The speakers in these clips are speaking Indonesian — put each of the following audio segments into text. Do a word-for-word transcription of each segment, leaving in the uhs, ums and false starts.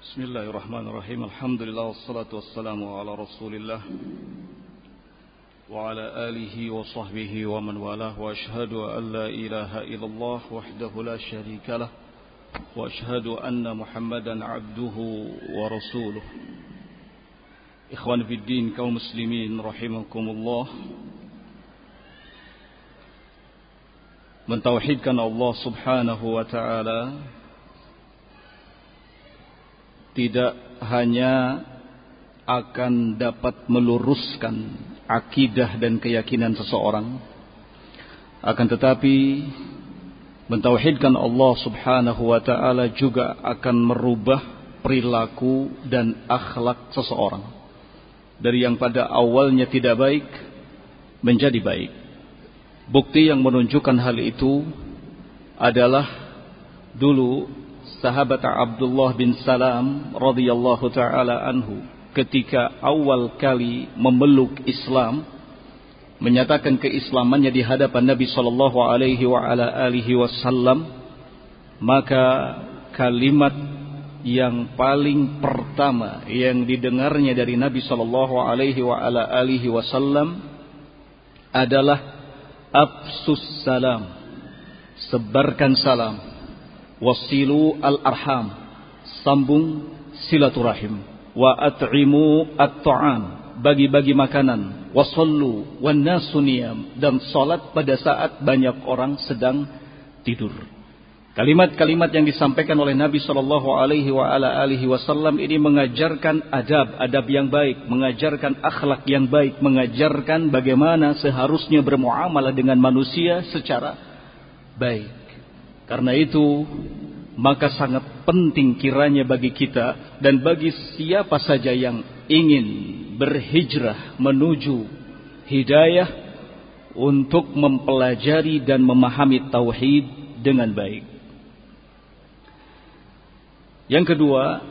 Bismillahirrahmanirrahim. Alhamdulillah wassalatu wassalamu ala Rasulillah wa ala alihi wa sahbihi wa man walah wa ashhadu an la ilaha illallah wahdahu la syarika lah wa ashhadu anna Muhammadan abduhu wa rasuluh. Ikhwan fid din, kaum muslimin rahimakumullah. Mentauhidkan Allah Subhanahu wa taala tidak hanya akan dapat meluruskan akidah dan keyakinan seseorang, akan tetapi mentauhidkan Allah Subhanahu wa taala juga akan merubah perilaku dan akhlak seseorang dari yang pada awalnya tidak baik menjadi baik. Bukti yang menunjukkan hal itu adalah dulu sahabat Abdullah bin Salam radhiyallahu taala anhu ketika awal kali memeluk Islam, menyatakan keislamannya di hadapan Nabi sallallahu alaihi wa ala alihi wasallam, maka kalimat yang paling pertama yang didengarnya dari Nabi sallallahu alaihi wa ala alihi wasallam adalah afsus salam, sebarkan salam. Wasilu al-arham, sambung silaturahim. Wa at'imu at-ta'am, bagi-bagi makanan. Wasallu wan nasu niyam, dan salat pada saat banyak orang sedang tidur. Kalimat-kalimat yang disampaikan oleh Nabi sallallahu alaihi wa ala alihi wasallam ini mengajarkan adab, adab yang baik, mengajarkan akhlak yang baik, mengajarkan bagaimana seharusnya bermuamalah dengan manusia secara baik. Karena itu, maka sangat penting kiranya bagi kita dan bagi siapa saja yang ingin berhijrah menuju hidayah untuk mempelajari dan memahami tauhid dengan baik. Yang kedua,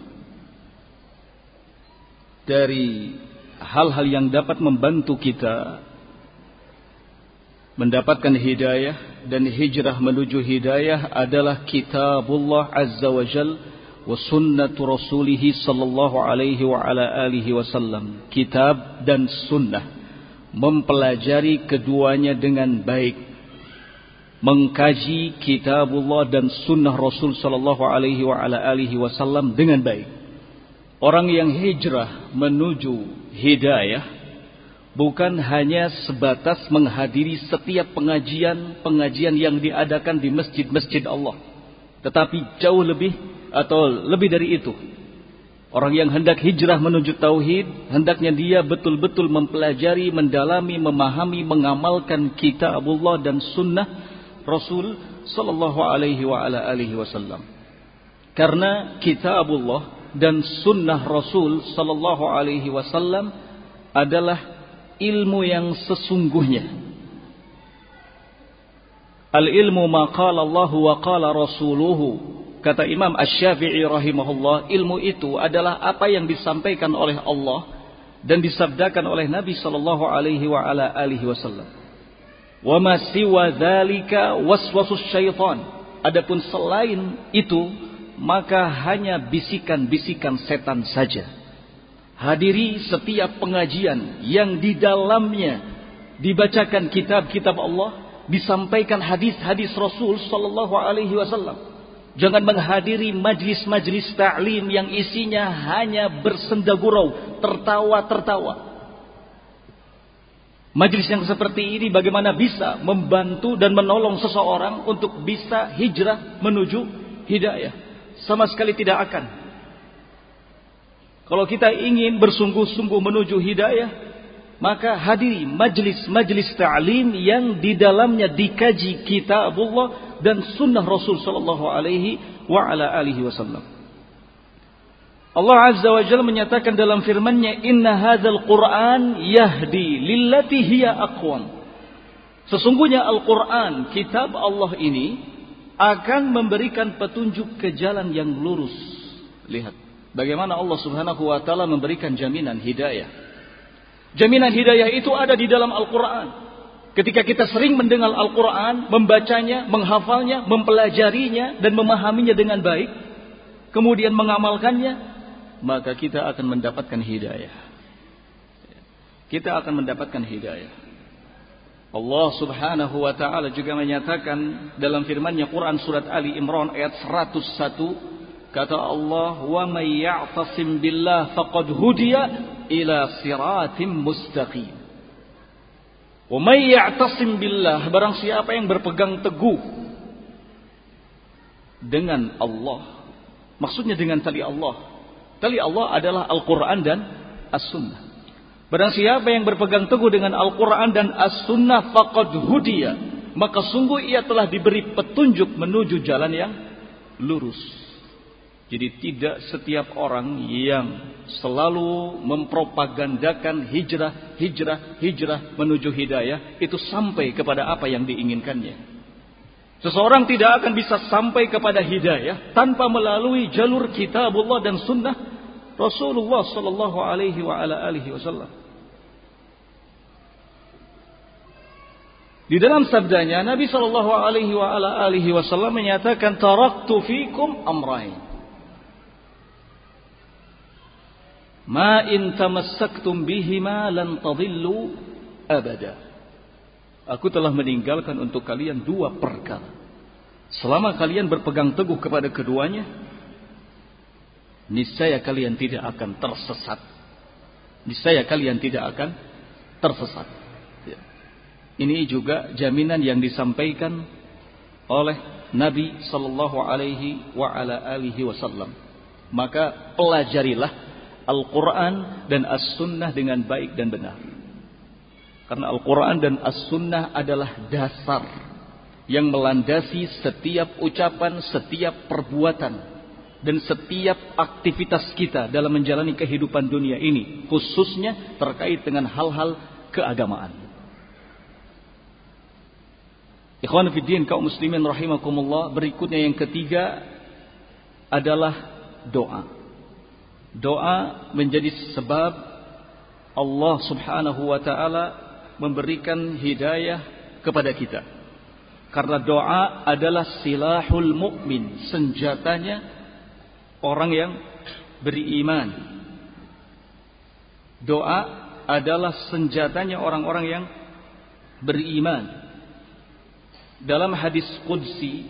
dari hal-hal yang dapat membantu kita mendapatkan hidayah dan hijrah menuju hidayah adalah kitabullah azza wa jal wa sunnatu rasulih sallallahu alaihi wa ala alihi wasallam. Kitab dan sunnah, mempelajari keduanya dengan baik, mengkaji kitabullah dan sunnah Rasul sallallahu alaihi wa ala alihi wasallam dengan baik. Orang yang hijrah menuju hidayah bukan hanya sebatas menghadiri setiap pengajian-pengajian yang diadakan di masjid-masjid Allah, tetapi jauh lebih atau lebih dari itu. Orang yang hendak hijrah menuju tauhid, hendaknya dia betul-betul mempelajari, mendalami, memahami, mengamalkan kitabullah dan sunnah Rasul sallallahu alaihi wa ala alihi wasallam. Karena kitabullah dan sunnah Rasul sallallahu alaihi wasallam adalah ilmu yang sesungguhnya. Al-ilmu ma qala Allah wa qala rasuluhu. Kata Imam Asy-Syafi'i rahimahullah, ilmu itu adalah apa yang disampaikan oleh Allah dan disabdakan oleh Nabi sallallahu alaihi wa ala alihi wasallam. Wa ma siwa dzalika waswasus syaitan. Adapun selain itu, maka hanya bisikan-bisikan setan saja. Hadiri setiap pengajian yang di dalamnya dibacakan kitab-kitab Allah, disampaikan hadis-hadis Rasul sallallahu alaihi wasallam. Jangan menghadiri majlis-majlis ta'lim yang isinya hanya bersendagurau, tertawa-tertawa. Majlis yang seperti ini bagaimana bisa membantu dan menolong seseorang untuk bisa hijrah menuju hidayah? Sama sekali tidak akan. Kalau kita ingin bersungguh-sungguh menuju hidayah, maka hadiri majlis-majlis ta'lim yang di dalamnya dikaji kitabullah dan sunnah Rasul sallallahu alaihi wa ala alihi wasallam. Allah Azza wa Jalla menyatakan dalam firman-Nya, "Inna hadzal Qur'an yahdi lillati hiya aqwam." Sesungguhnya Al-Qur'an, kitab Allah ini akan memberikan petunjuk ke jalan yang lurus. Lihat bagaimana Allah Subhanahu wa taala memberikan jaminan hidayah. Jaminan hidayah itu ada di dalam Al-Qur'an. Ketika kita sering mendengar Al-Quran, membacanya, menghafalnya, mempelajarinya, dan memahaminya dengan baik, kemudian mengamalkannya, maka kita akan mendapatkan hidayah. Kita akan mendapatkan hidayah. Allah Subhanahu wa taala juga menyatakan dalam firman-Nya Quran surat Ali Imran ayat seratus satu, kata Allah, "Wa may ya'tasim billah faqad hudiya ila siratim mustaqim." Wa may ya'tasim billah, barang siapa yang berpegang teguh dengan Allah. Maksudnya dengan tali Allah. Tali Allah adalah Al-Quran dan As-Sunnah. Barang siapa yang berpegang teguh dengan Al-Quran dan As-Sunnah faqad hudiya, maka sungguh ia telah diberi petunjuk menuju jalan yang lurus. Jadi tidak setiap orang yang selalu mempropagandakan hijrah, hijrah, hijrah menuju hidayah itu sampai kepada apa yang diinginkannya. Seseorang tidak akan bisa sampai kepada hidayah tanpa melalui jalur kitabullah dan sunnah Rasulullah sallallahu alaihi wa ala alihi wasallam. Di dalam sabdanya Nabi sallallahu alaihi wa ala alihi wasallam menyatakan, taraktu fikum amrain ma in tamassaktum bihima lan tadillu abada. Aku telah meninggalkan untuk kalian dua perkara. Selama kalian berpegang teguh kepada keduanya, niscaya kalian tidak akan tersesat. Niscaya kalian tidak akan tersesat. Ya. Ini juga jaminan yang disampaikan oleh Nabi sallallahu alaihi wa ala alihi wasallam. Maka pelajarilah Al-Quran dan As-Sunnah dengan baik dan benar. Karena Al-Quran dan As-Sunnah adalah dasar yang melandasi setiap ucapan, setiap perbuatan, dan setiap aktivitas kita dalam menjalani kehidupan dunia ini, khususnya terkait dengan hal-hal keagamaan. Ikhwan fiddin kaum muslimin rahimakumullah, berikutnya yang ketiga adalah doa. Doa menjadi sebab Allah Subhanahu wa taala memberikan hidayah kepada kita. Karena doa adalah silahul mukmin, senjatanya orang yang beriman. Doa adalah senjatanya orang-orang yang beriman. Dalam hadis qudsi,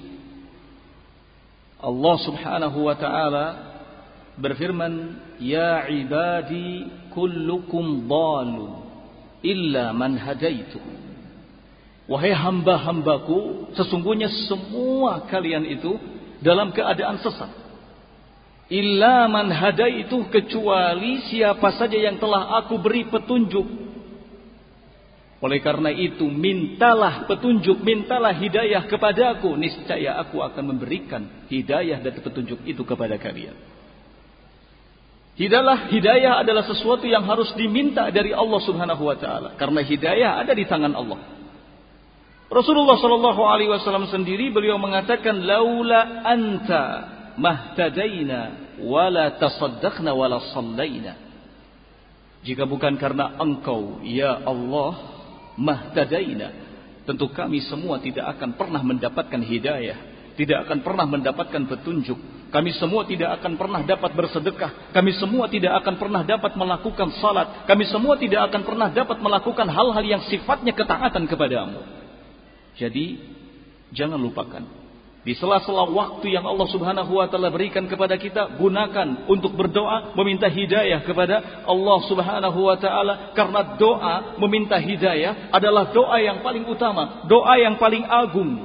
Allah Subhanahu wa taala berfirman, "Ya ibadi kullukum dhalun illa man hadaitu." Wahai hamba-hambaku, sesungguhnya semua kalian itu dalam keadaan sesat. Illa man hadaitu, kecuali siapa saja yang telah aku beri petunjuk. Oleh karena itu, mintalah petunjuk, mintalah hidayah kepadaku, niscaya aku akan memberikan hidayah dan petunjuk itu kepada kalian. Hidayah, hidayah adalah sesuatu yang harus diminta dari Allah Subhanahu wa taala, karena hidayah ada di tangan Allah. Rasulullah sallallahu alaihi wasallam sendiri beliau mengatakan, laula anta mahtadaina wala tasaddaqna wala sallaina. Jika bukan karena engkau ya Allah, mahtadaina, tentu kami semua tidak akan pernah mendapatkan hidayah, tidak akan pernah mendapatkan petunjuk. Kami semua tidak akan pernah dapat bersedekah, kami semua tidak akan pernah dapat melakukan salat, kami semua tidak akan pernah dapat melakukan hal-hal yang sifatnya ketaatan kepadamu. Jadi jangan lupakan, di sela-sela waktu yang Allah Subhanahu wa taala berikan kepada kita, gunakan untuk berdoa meminta hidayah kepada Allah Subhanahu wa taala, karena doa meminta hidayah adalah doa yang paling utama, doa yang paling agung.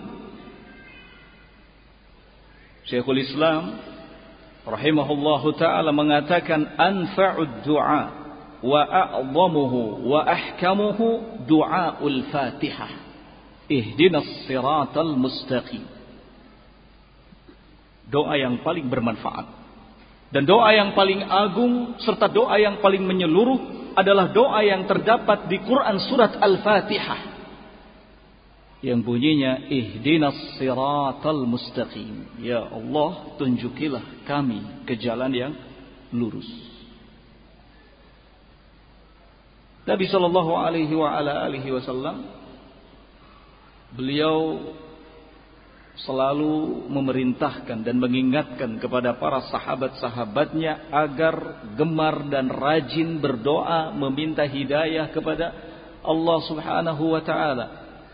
Syekhul Islam rahimahullahu taala mengatakan, anfa'ud du'a wa a'zamuhu wa ahkamuhu du'aul Fatihah. Ihdinas siratal mustaqim. Doa yang paling bermanfaat dan doa yang paling agung serta doa yang paling menyeluruh adalah doa yang terdapat di Quran surat Al-Fatihah, yang bunyinya ihdinas siratal mustaqim. Ya Allah, tunjukilah kami ke jalan yang lurus. Nabi sallallahu alaihi wa ala alihi wasallam beliau selalu memerintahkan dan mengingatkan kepada para sahabat-sahabatnya agar gemar dan rajin berdoa meminta hidayah kepada Allah Subhanahu wa taala.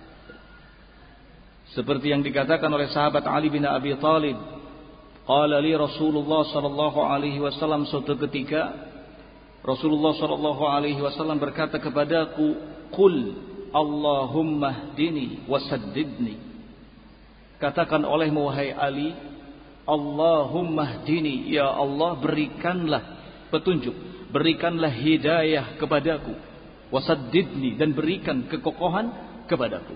Seperti yang dikatakan oleh sahabat Ali bin Abi Thalib, qala li Rasulullah sallallahu alaihi wasallam, suatu ketika Rasulullah sallallahu alaihi wasallam berkata kepadaku, qul Allahumma hdini wasaddidni. Katakan olehmu wahai Ali, Allahumma hdini, ya Allah berikanlah petunjuk, berikanlah hidayah kepadaku, wasaddidni, dan berikan kekokohan kepadaku.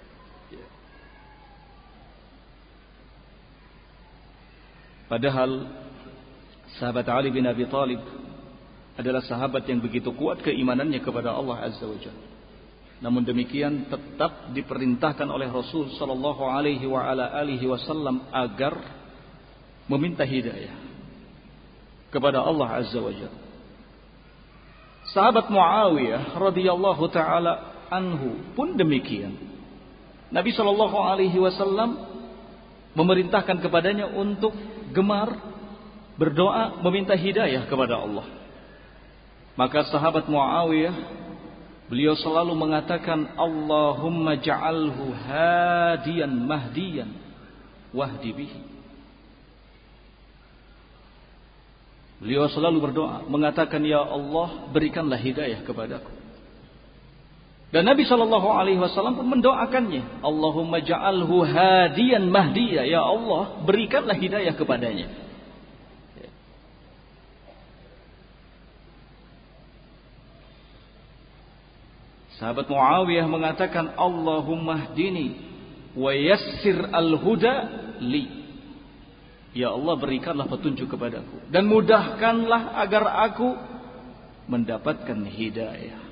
Padahal sahabat Ali bin Abi Thalib adalah sahabat yang begitu kuat keimanannya kepada Allah Azza wa Jalla. Namun demikian tetap diperintahkan oleh Rasul sallallahu alaihi wa ala alihi wasallam agar meminta hidayah kepada Allah Azza wa Jalla. Sahabat Muawiyah radhiyallahu taala anhu pun demikian. Nabi sallallahu alaihi wasallam memerintahkan kepadanya untuk gemar berdoa meminta hidayah kepada Allah. Maka sahabat Muawiyah, beliau selalu mengatakan, Allahumma ja'alhu hadiyan mahdiyan wahdi bihi. Beliau selalu berdoa mengatakan, ya Allah berikanlah hidayah kepadaku. Dan Nabi shallallahu alaihi wasallam pun mendoakannya, Allahumma ja'alhu hadiyan mahdiya, ya Allah berikanlah hidayah kepadanya. Sahabat Muawiyah mengatakan, Allahumma hdini wa yassir al-huda li. Ya Allah berikanlah petunjuk kepadaku dan mudahkanlah agar aku mendapatkan hidayah.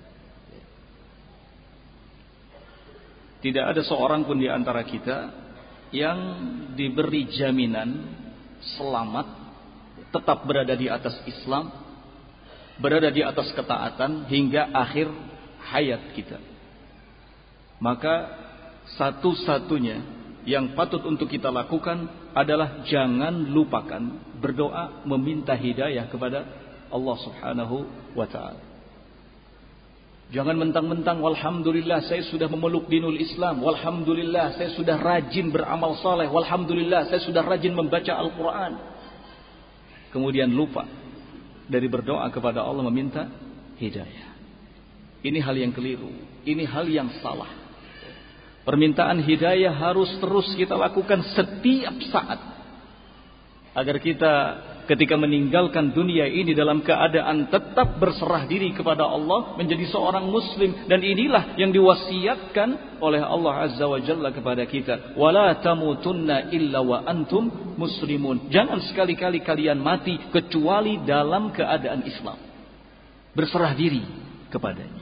Tidak ada seorang pun di antara kita yang diberi jaminan selamat, tetap berada di atas Islam, berada di atas ketaatan hingga akhir hayat kita. Maka satu-satunya yang patut untuk kita lakukan adalah jangan lupakan berdoa meminta hidayah kepada Allah Subhanahu wa taala. Jangan mentang-mentang walhamdulillah saya sudah memeluk dinul Islam, walhamdulillah saya sudah rajin beramal saleh, walhamdulillah saya sudah rajin membaca Al-Qur'an. Kemudian lupa dari berdoa kepada Allah meminta hidayah. Ini hal yang keliru, ini hal yang salah. Permintaan hidayah harus terus kita lakukan setiap saat, agar kita ketika meninggalkan dunia ini dalam keadaan tetap berserah diri kepada Allah, menjadi seorang muslim. Dan inilah yang diwasiatkan oleh Allah Azza wa Jalla kepada kita, wala tamutunna illa wa antum muslimun. Jangan sekali-kali kalian mati kecuali dalam keadaan Islam, berserah diri kepadanya.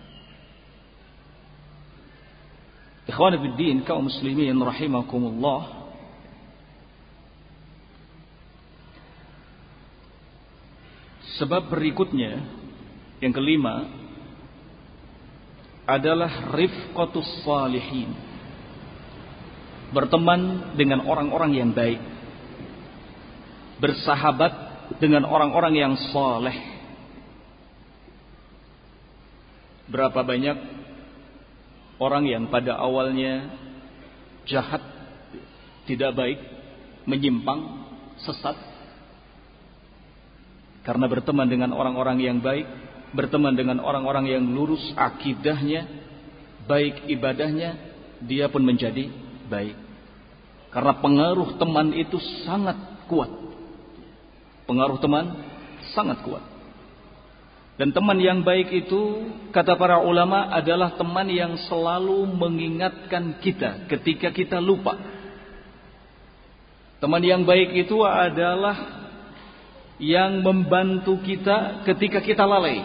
Ikhwan fiddin, kaum muslimin rahimakumullah, sebab berikutnya yang kelima adalah rifqatus salihin, berteman dengan orang-orang yang baik, bersahabat dengan orang-orang yang saleh. Berapa banyak orang yang pada awalnya jahat, tidak baik, menyimpang, sesat, karena berteman dengan orang-orang yang baik, berteman dengan orang-orang yang lurus akidahnya, baik ibadahnya, dia pun menjadi baik. Karena pengaruh teman itu sangat kuat. Pengaruh teman sangat kuat. Dan teman yang baik itu, kata para ulama, adalah teman yang selalu mengingatkan kita ketika kita lupa. Teman yang baik itu adalah yang membantu kita ketika kita lalai.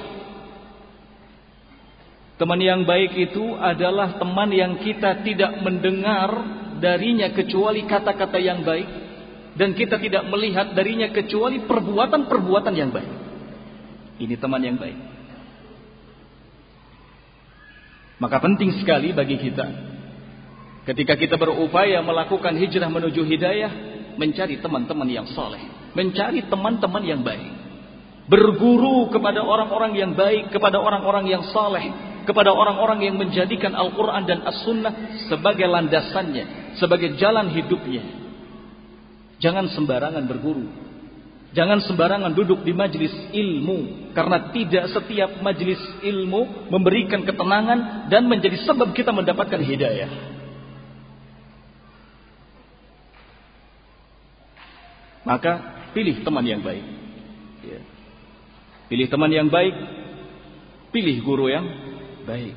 Teman yang baik itu adalah teman yang kita tidak mendengar darinya kecuali kata-kata yang baik, dan kita tidak melihat darinya kecuali perbuatan-perbuatan yang baik. Ini teman yang baik. Maka penting sekali bagi kita Ketika kita berupaya melakukan hijrah menuju hidayah, mencari teman-teman yang saleh, mencari teman-teman yang baik, berguru kepada orang-orang yang baik, kepada orang-orang yang saleh, kepada orang-orang yang menjadikan Al-Quran dan As-Sunnah sebagai landasannya, sebagai jalan hidupnya. Jangan sembarangan berguru, jangan sembarangan duduk di majelis ilmu, karena tidak setiap majelis ilmu memberikan ketenangan dan menjadi sebab kita mendapatkan hidayah. Maka pilih teman yang baik, ya. Pilih teman yang baik, pilih guru yang baik.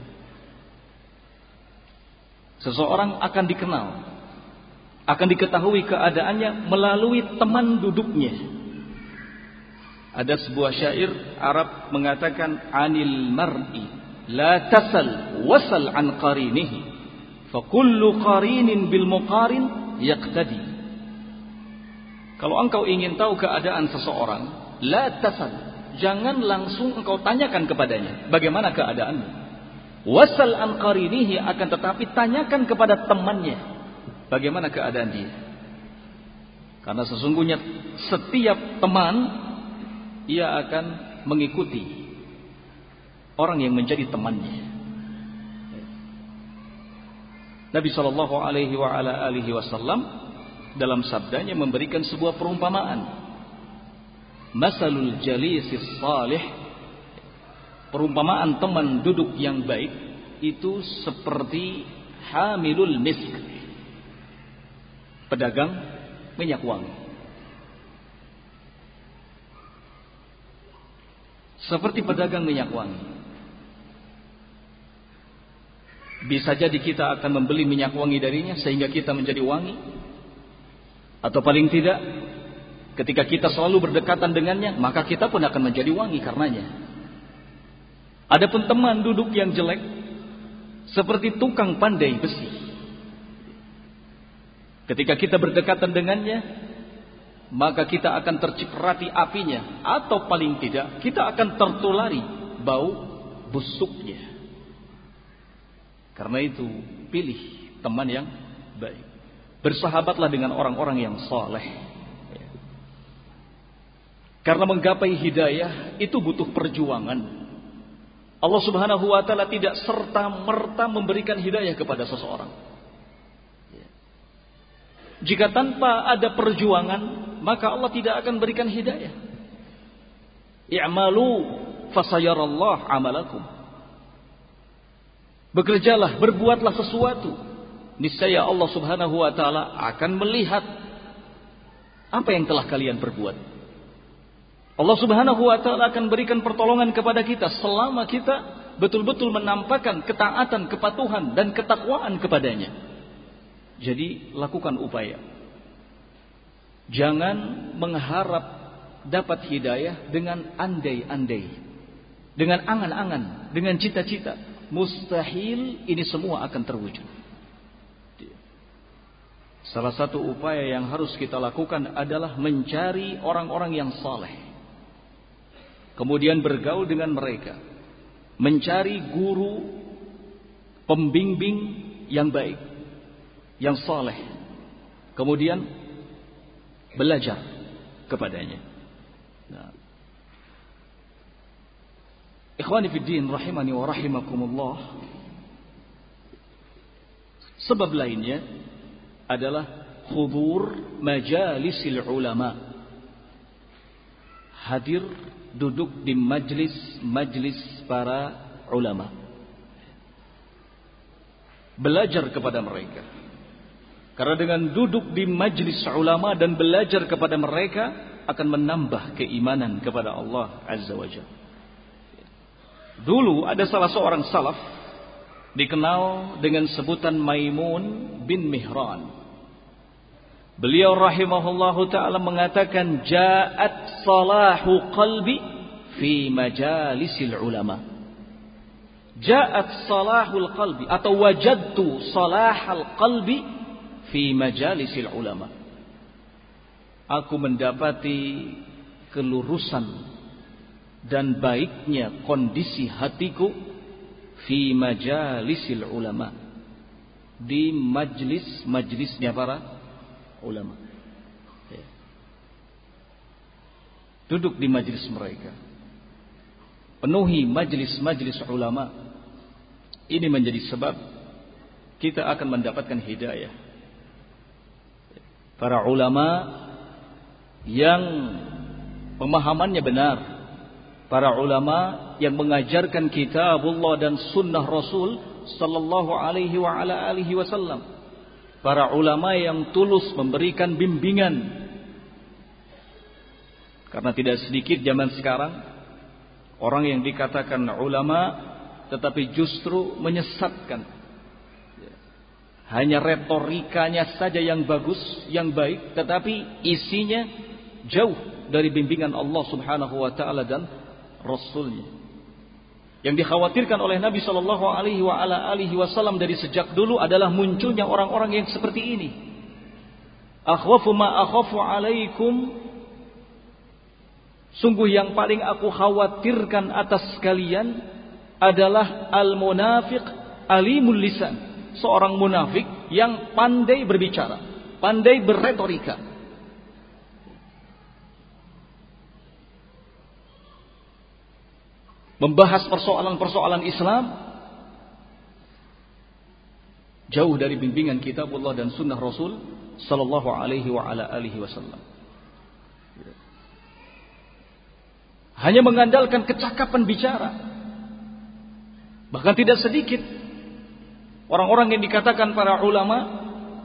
Seseorang akan dikenal, akan diketahui keadaannya melalui teman duduknya. Ada sebuah syair Arab mengatakan, anil mar'i la tasal wasal an qarinihi, fa kullu qarinin bil muqarin yaqtadi. Kalau engkau ingin tahu keadaan seseorang, la tasal, jangan langsung engkau tanyakan kepadanya bagaimana keadaanmu. Wasal an qarinihi, akan tetapi tanyakan kepada temannya bagaimana keadaan dia. Karena sesungguhnya setiap teman ia akan mengikuti orang yang menjadi temannya. Nabi sallallahu alaihi wa ala alihi wasallam dalam sabdanya memberikan sebuah perumpamaan. Masalul jalisis salih, perumpamaan teman duduk yang baik itu seperti hamilul misk, pedagang minyak wangi. Seperti pedagang minyak wangi. Bisa jadi kita akan membeli minyak wangi darinya sehingga kita menjadi wangi. Atau paling tidak, ketika kita selalu berdekatan dengannya, maka kita pun akan menjadi wangi karenanya. Adapun teman duduk yang jelek, seperti tukang pandai besi. Ketika kita berdekatan dengannya, maka kita akan terciprati apinya. Atau paling tidak, kita akan tertulari bau busuknya. Karena itu, pilih teman yang baik. Bersahabatlah dengan orang-orang yang saleh. Karena menggapai hidayah itu butuh perjuangan. Allah Subhanahu wa taala tidak serta-merta memberikan hidayah kepada seseorang. Jika tanpa ada perjuangan, maka Allah tidak akan berikan hidayah. I'malu fasayarallahu amalakum. Bekerjalah, berbuatlah sesuatu. Niscaya Allah Subhanahu wa taala akan melihat apa yang telah kalian perbuat. Allah Subhanahu wa taala akan berikan pertolongan kepada kita selama kita betul-betul menampakkan ketaatan, kepatuhan dan ketakwaan kepadanya. Jadi lakukan upaya. Jangan mengharap dapat hidayah dengan andai-andai, dengan angan-angan, dengan cita-cita. Mustahil ini semua akan terwujud. Salah satu upaya yang harus kita lakukan adalah mencari orang-orang yang saleh, kemudian bergaul dengan mereka, mencari guru pembimbing yang baik, yang saleh, kemudian belajar kepadanya. Nah, ikhwani fid din rahimani wa rahimakumullah, sebab lainnya adalah hudur majalisil ulama, hadir duduk di majlis-majlis para ulama, belajar kepada mereka. Karena dengan duduk di majlis ulama dan belajar kepada mereka akan menambah keimanan kepada Allah Azza wa Jalla. Dulu ada salah seorang salaf dikenal dengan sebutan Maimun bin Mihran. Beliau rahimahullahu ta'ala mengatakan, ja'at salahu qalbi fi majalisil ulama. Ja'at salahul qalbi atau wajadtu salahal qalbi fi majalisil ulama. Aku mendapati kelurusan dan baiknya kondisi hatiku fi majalisil ulama, di majlis-majlisnya para ulama. Ya. Duduk di majlis mereka. Penuhi majlis-majlis ulama. Ini menjadi sebab kita akan mendapatkan hidayah. Para ulama yang pemahamannya benar, para ulama yang mengajarkan kitabullah dan sunnah Rasul sallallahu alaihi wa ala alihi wasallam, para ulama yang tulus memberikan bimbingan. Karena tidak sedikit zaman sekarang orang yang dikatakan ulama tetapi justru menyesatkan. Hanya retorikanya saja yang bagus, yang baik, tetapi isinya jauh dari bimbingan Allah Subhanahu wa taala dan Rasulnya. Yang dikhawatirkan oleh Nabi sallallahu alaihi wa ala alihi wasallam dari sejak dulu adalah munculnya orang-orang yang seperti ini. Akhwafu ma akhafu alaikum, sungguh yang paling aku khawatirkan atas kalian adalah al-munafiq alimul lisan. Seorang munafik yang pandai berbicara, pandai berretorika. Membahas persoalan-persoalan Islam jauh dari bimbingan kitabullah dan sunnah Rasul sallallahu alaihi wa ala alihi wasallam. Hanya mengandalkan kecakapan bicara. Bahkan tidak sedikit orang-orang yang dikatakan para ulama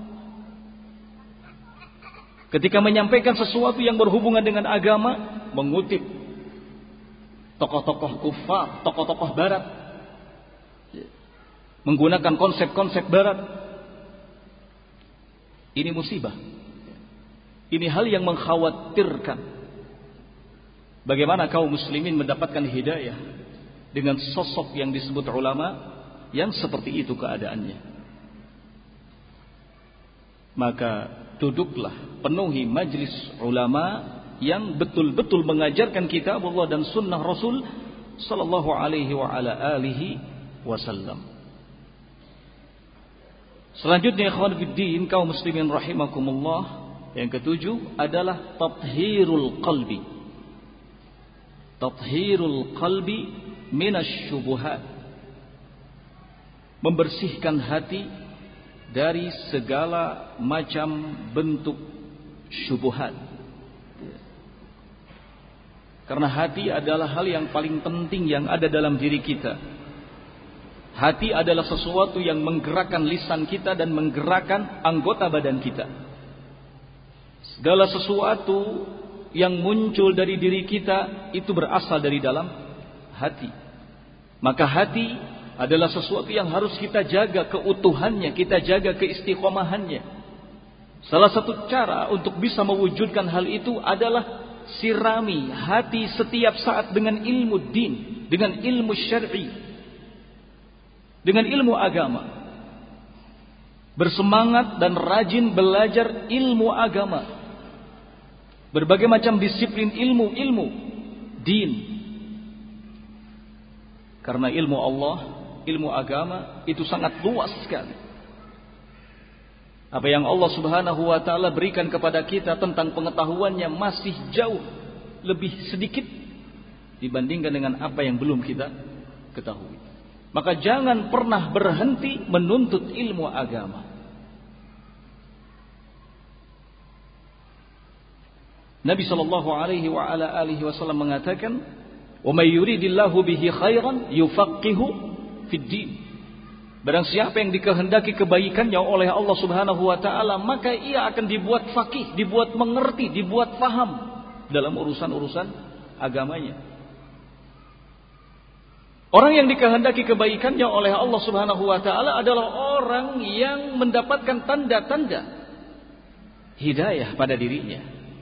ketika menyampaikan sesuatu yang berhubungan dengan agama mengutip tokoh-tokoh kufar, tokoh-tokoh barat, menggunakan konsep-konsep barat. Ini musibah. Ini hal yang mengkhawatirkan. Bagaimana kaum muslimin mendapatkan hidayah dengan sosok yang disebut ulama yang seperti itu keadaannya. Maka duduklah, penuhi majlis ulama yang betul-betul mengajarkan kitabullah dan sunnah Rasul sallallahu alaihi wa ala alihi wasallam. Selanjutnya ikhwan fiddin, kaum muslimin rahimakumullah, yang ketujuh adalah tathhirul qalbi. Tathhirul qalbi minasyubuhat. Membersihkan hati dari segala macam bentuk syubhat. Karena hati adalah hal yang paling penting yang ada dalam diri kita. Hati adalah sesuatu yang menggerakkan lisan kita dan menggerakkan anggota badan kita. Segala sesuatu yang muncul dari diri kita itu berasal dari dalam hati. Maka hati adalah sesuatu yang harus kita jaga keutuhannya, kita jaga keistiqomahannya. Salah satu cara untuk bisa mewujudkan hal itu adalah sirami hati setiap saat dengan ilmu din, dengan ilmu syar'i, dengan ilmu agama. Bersemangat dan rajin belajar ilmu agama. Berbagai macam disiplin ilmu-ilmu din. Karena ilmu Allah, ilmu agama itu sangat luas sekali. Apa yang Allah Subhanahu wa taala berikan kepada kita tentang pengetahuannya masih jauh lebih sedikit dibandingkan dengan apa yang belum kita ketahui. Maka jangan pernah berhenti menuntut ilmu agama. Nabi sallallahu alaihi wa ala alihi wasallam mengatakan, "Wa may yuridillahu bihi khairan yufaqihu fiddin." Barang siapa yang dikehendaki kebaikannya oleh Allah Subhanahu wa taala, maka ia akan dibuat faqih, dibuat mengerti, dibuat faham dalam urusan-urusan agamanya. Orang yang dikehendaki kebaikannya oleh Allah Subhanahu wa taala adalah orang yang mendapatkan tanda-tanda hidayah pada dirinya.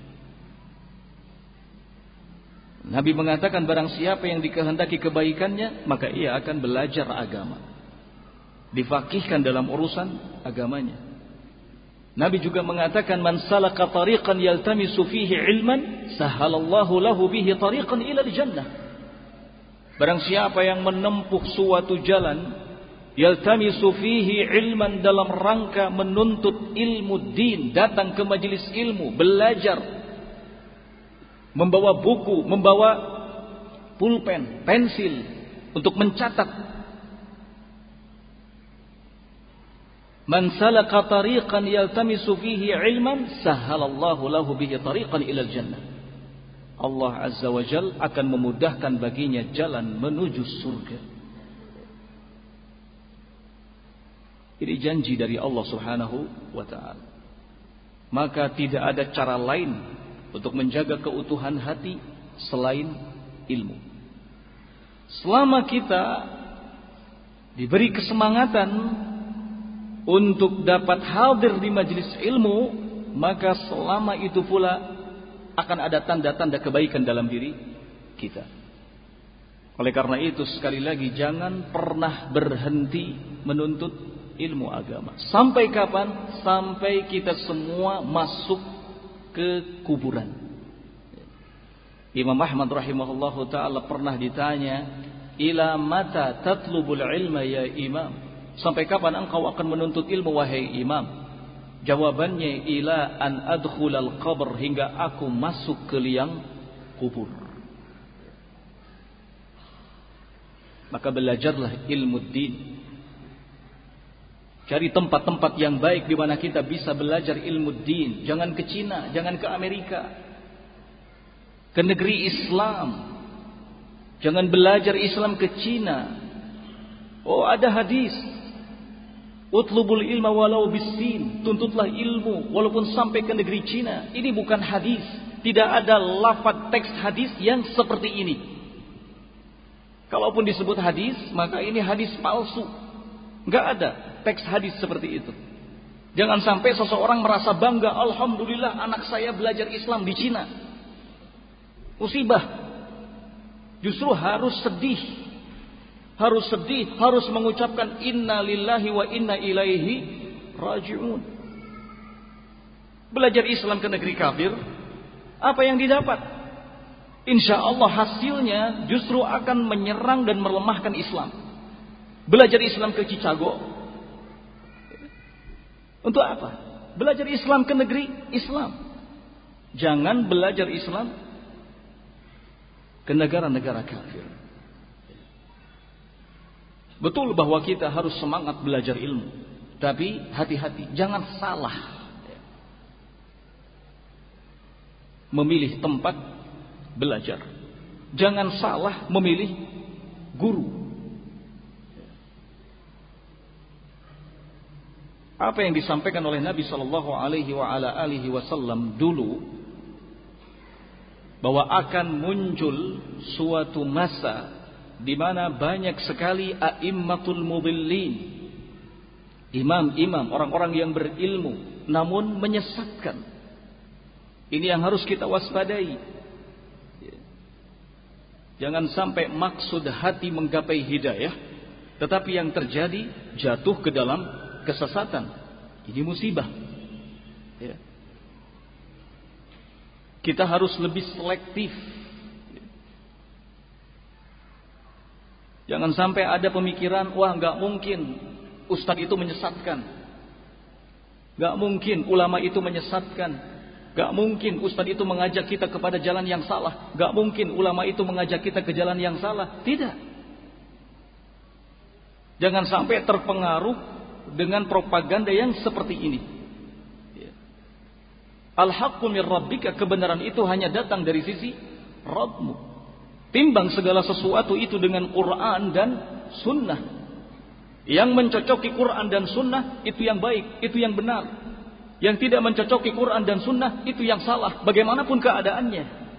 Nabi mengatakan barang siapa yang dikehendaki kebaikannya, maka ia akan belajar agama, difaqihkan dalam urusan agamanya. Nabi juga mengatakan, man salaka tariqan yaltamisu fihi ilman sahalallahu lahu bihi tariqan ila jannah. Barang siapa yang menempuh suatu jalan yaltamisu fihi ilman, dalam rangka menuntut ilmu din, datang ke majelis ilmu, belajar, membawa buku, membawa pulpen, pensil untuk mencatat. Man salaka tariqan yaltamisu fihi ilman sahhalallahu lahu bihi tariqan ilal jannah. Allah Azza wa Jal akan memudahkan baginya jalan menuju surga. Ini janji dari Allah Subhanahu wa ta'ala. Maka tidak ada cara lain untuk menjaga keutuhan hati selain ilmu. Selama kita diberi kesemangatan untuk dapat hadir di majelis ilmu, maka selama itu pula akan ada tanda-tanda kebaikan dalam diri kita. Oleh karena itu sekali lagi, jangan pernah berhenti menuntut ilmu agama. Sampai kapan? Sampai kita semua masuk ke kuburan. Imam Ahmad rahimahullahu ta'ala pernah ditanya, ila mata tatlubul ilma ya imam? Sampai kapan engkau akan menuntut ilmu wahai imam? Jawabannya, ila an adkhulal qabr, hingga aku masuk ke liang kubur. Maka belajarlah ilmu din. Cari tempat-tempat yang baik di mana kita bisa belajar ilmu din. Jangan ke Cina, jangan ke Amerika, ke negeri Islam. Jangan belajar Islam ke Cina. Oh, ada hadis, utlubul ilma walau bisin, tuntutlah ilmu walaupun sampai ke negeri Cina. Ini bukan hadis. Tidak ada lafaz teks hadis yang seperti ini. Kalaupun disebut hadis, maka ini hadis palsu. Enggak ada teks hadis seperti itu. Jangan sampai seseorang merasa bangga, alhamdulillah anak saya belajar Islam di Cina. Musibah. Justru harus sedih. Harus sedih, harus mengucapkan inna lillahi wa inna ilaihi raji'un. Belajar Islam ke negeri kafir, apa yang didapat? Insya Allah hasilnya justru akan menyerang dan melemahkan Islam. Belajar Islam ke Chicago, untuk apa? Belajar Islam ke negeri Islam. Jangan belajar Islam ke negara-negara kafir. Betul bahwa kita harus semangat belajar ilmu, tapi hati-hati, jangan salah memilih tempat belajar. Jangan salah memilih guru. Apa yang disampaikan oleh Nabi Shallallahu Alaihi Wasallam dulu, bahwa akan muncul suatu masa di mana banyak sekali a'immatul mudillin, imam-imam, orang-orang yang berilmu namun menyesatkan. Ini yang harus kita waspadai. Jangan sampai maksud hati menggapai hidayah, tetapi yang terjadi jatuh ke dalam kesesatan. Ini musibah. Kita harus lebih selektif. Jangan sampai ada pemikiran, wah nggak mungkin ustadz itu menyesatkan, nggak mungkin ulama itu menyesatkan, nggak mungkin ustadz itu mengajak kita kepada jalan yang salah, nggak mungkin ulama itu mengajak kita ke jalan yang salah. Tidak. Jangan sampai terpengaruh dengan propaganda yang seperti ini. Al-haqqu min rabbika, kebenaran itu hanya datang dari sisi Rabbmu. Timbang segala sesuatu itu dengan Quran dan Sunnah. Yang mencocoki Quran dan Sunnah itu yang baik, itu yang benar. Yang tidak mencocoki Quran dan Sunnah itu yang salah, bagaimanapun keadaannya.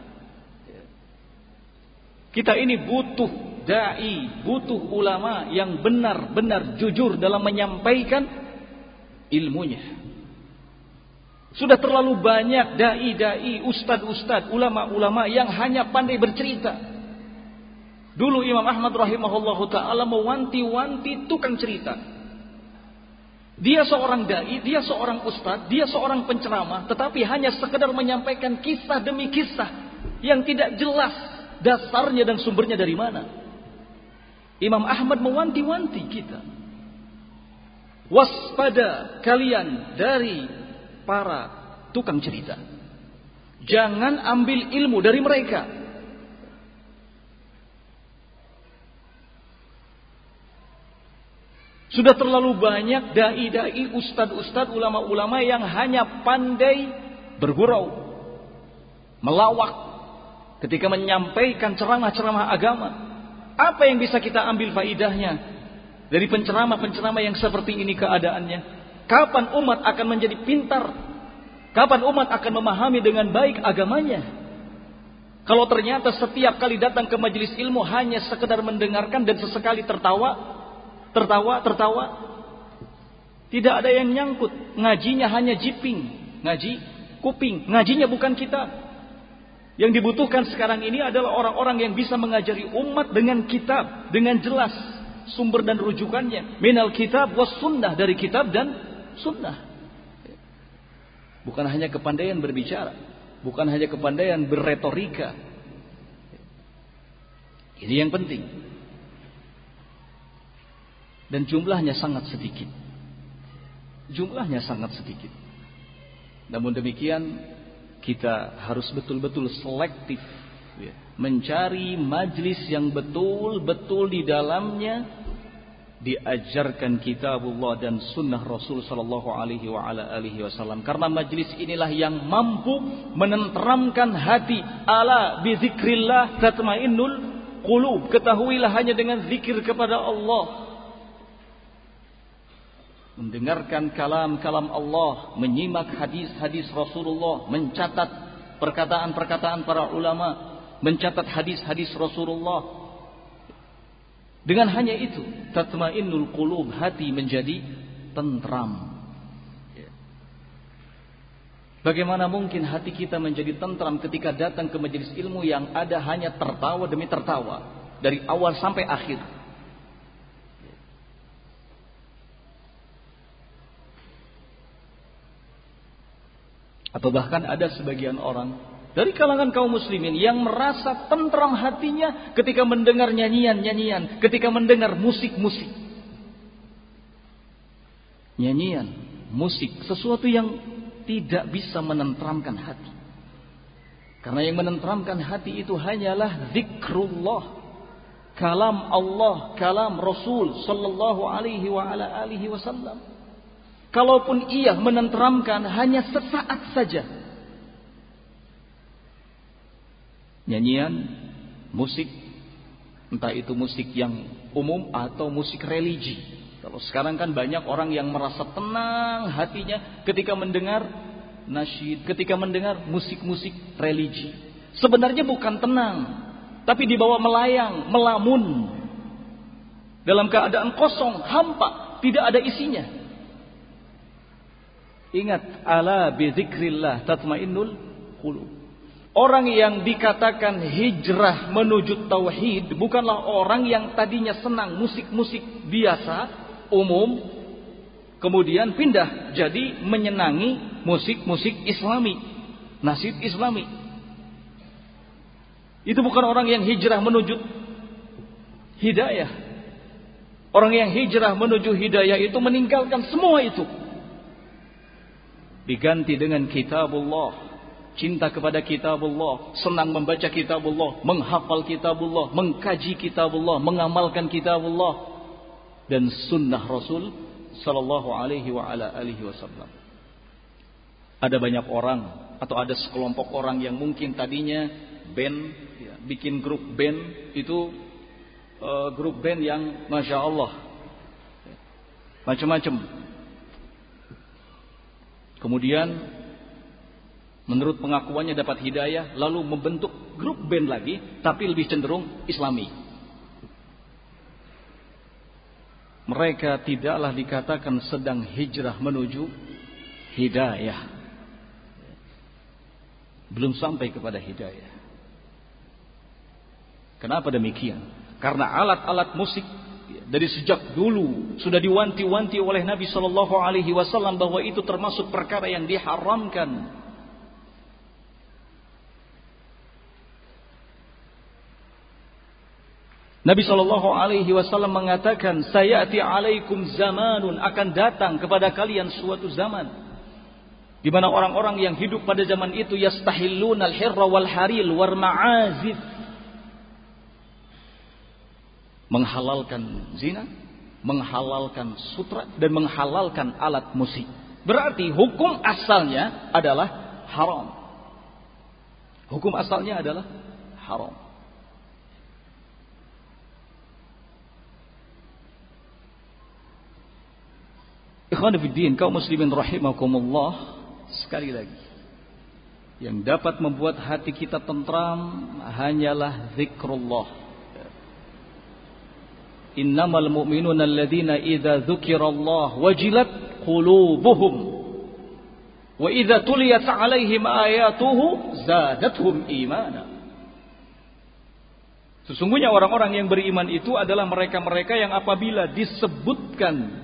Kita ini butuh dai, butuh ulama yang benar-benar jujur dalam menyampaikan ilmunya. Sudah terlalu banyak dai-dai, ustad-ustad, ulama-ulama yang hanya pandai bercerita. Dulu Imam Ahmad rahimahullahu ta'ala mewanti-wanti tukang cerita. Dia seorang dai, dia seorang ustad, dia seorang penceramah, tetapi hanya sekedar menyampaikan kisah demi kisah yang tidak jelas dasarnya dan sumbernya dari mana. Imam Ahmad mewanti-wanti kita. Waspada kalian dari para tukang cerita. Jangan ambil ilmu dari mereka. Sudah terlalu banyak dai-dai, ustad-ustad, ulama-ulama yang hanya pandai bergurau, melawak ketika menyampaikan ceramah-ceramah agama. Apa yang bisa kita ambil faidahnya dari penceramah-penceramah yang seperti ini keadaannya? Kapan umat akan menjadi pintar? Kapan umat akan memahami dengan baik agamanya? Kalau ternyata setiap kali datang ke majelis ilmu hanya sekedar mendengarkan dan sesekali tertawa, tertawa, tertawa, tidak ada yang nyangkut. Ngajinya hanya jiping, ngaji kuping, ngajinya bukan kitab. Yang dibutuhkan sekarang ini adalah orang-orang yang bisa mengajari umat dengan kitab, dengan jelas sumber dan rujukannya. Minal kitab was sunnah, dari kitab dan sunnah. Bukan hanya kepandaian berbicara, bukan hanya kepandaian berretorika. Ini yang penting. Dan jumlahnya sangat sedikit. Jumlahnya sangat sedikit. Namun demikian, kita harus betul-betul selektif, ya, mencari majlis yang betul-betul di dalamnya diajarkan kitabullah dan sunnah Rasul sallallahu alaihi wa ala alihi wasallam. Karena majlis inilah yang mampu menenteramkan hati. Ala bi dzikrillah tatmainnul qulub. Ketahuilah hanya dengan zikir kepada Allah, mendengarkan kalam-kalam Allah, menyimak hadis-hadis Rasulullah, mencatat perkataan-perkataan para ulama, mencatat hadis-hadis Rasulullah. Dengan hanya itu, tatmainnul qulub, hati menjadi tentram. Bagaimana mungkin hati kita menjadi tentram ketika datang ke majelis ilmu yang ada hanya tertawa demi tertawa dari awal sampai akhir? Atau bahkan ada sebagian orang dari kalangan kaum muslimin yang merasa tentram hatinya ketika mendengar nyanyian-nyanyian, ketika mendengar musik-musik. Nyanyian, musik, sesuatu yang tidak bisa menentramkan hati. Karena yang menentramkan hati itu hanyalah zikrullah, kalam Allah, kalam Rasul sallallahu alaihi wa ala alihi wasallam. Kalaupun ia menenteramkan hanya sesaat saja. Nyanyian, musik, entah itu musik yang umum atau musik religi. Kalau sekarang kan banyak orang yang merasa tenang hatinya ketika mendengar nasyid, ketika mendengar musik-musik religi. Sebenarnya bukan tenang, tapi dibawa melayang, melamun, dalam keadaan kosong, hampa, tidak ada isinya. Ingat, ala bi dzikrillah tatmainnul qulub. Orang yang dikatakan hijrah menuju tauhid bukanlah orang yang tadinya senang musik-musik biasa, umum, kemudian pindah jadi menyenangi musik-musik Islami, nasyid Islami. Itu bukan orang yang hijrah menuju hidayah. Orang yang hijrah menuju hidayah itu meninggalkan semua itu, diganti dengan kitabullah, cinta kepada kitabullah, senang membaca kitabullah, menghafal kitabullah, mengkaji kitabullah, mengamalkan kitabullah dan sunnah Rasul sallallahu alaihi wa ala alihi wasallam. Ada banyak orang atau ada sekelompok orang yang mungkin tadinya band, ya, bikin grup band itu uh, grup band yang masya Allah macam-macam. Kemudian menurut pengakuannya dapat hidayah, lalu membentuk grup band lagi, tapi lebih cenderung Islami. Mereka tidaklah dikatakan sedang hijrah menuju hidayah. Belum sampai kepada hidayah. Kenapa demikian? Karena alat-alat musik dari sejak dulu sudah diwanti-wanti oleh Nabi Shallallahu Alaihi Wasallam bahwa itu termasuk perkara yang diharamkan. Nabi shallallahu alaihi wasallam mengatakan, sayati alaikum zamanun, akan datang kepada kalian suatu zaman di mana orang-orang yang hidup pada zaman itu yastahilluna al-hirra wal haril wal ma'azif, menghalalkan zina, menghalalkan sutra, dan menghalalkan alat musik. Berarti hukum asalnya adalah haram. Hukum asalnya adalah haram. Ikhwan fiddin, kaum muslimin rahimakumullah, sekali lagi, yang dapat membuat hati kita tentram hanyalah zikrullah. Innamal mu'minuna alladzina idza dzukirallah wajilat qulubuhum wa idza tuliyat 'alaihim ayatuhu zadatuhum imana. Sesungguhnya orang-orang yang beriman itu adalah mereka-mereka yang apabila disebutkan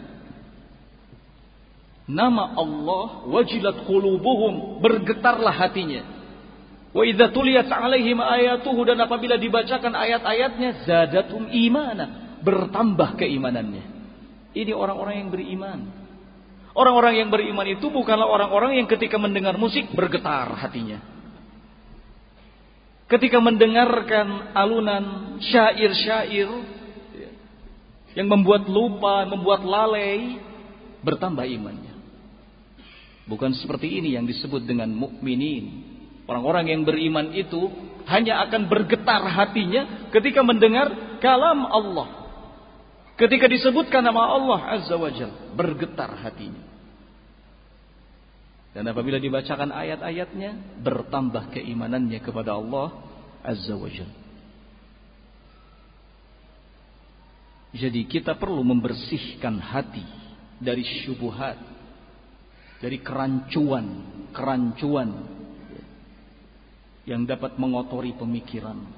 nama Allah, wajilat qulubuhum, bergetarlah hatinya. Wa idza tuliyat 'alaihim ayatuhu, dan apabila dibacakan ayat-ayatnya zadatuhum imana, bertambah keimanannya. Ini orang-orang yang beriman. Orang-orang yang beriman itu bukanlah orang-orang yang ketika mendengar musik bergetar hatinya. Ketika mendengarkan alunan syair-syair yang membuat lupa, membuat lalai, bertambah imannya. Bukan seperti ini yang disebut dengan mukminin. Orang-orang yang beriman itu hanya akan bergetar hatinya ketika mendengar kalam Allah. Ketika disebutkan nama Allah Azza wa Jalla, bergetar hatinya. Dan apabila dibacakan ayat-ayatnya, bertambah keimanannya kepada Allah Azza wa Jalla. Jadi kita perlu membersihkan hati dari syubhat, dari kerancuan, kerancuan yang dapat mengotori pemikiran.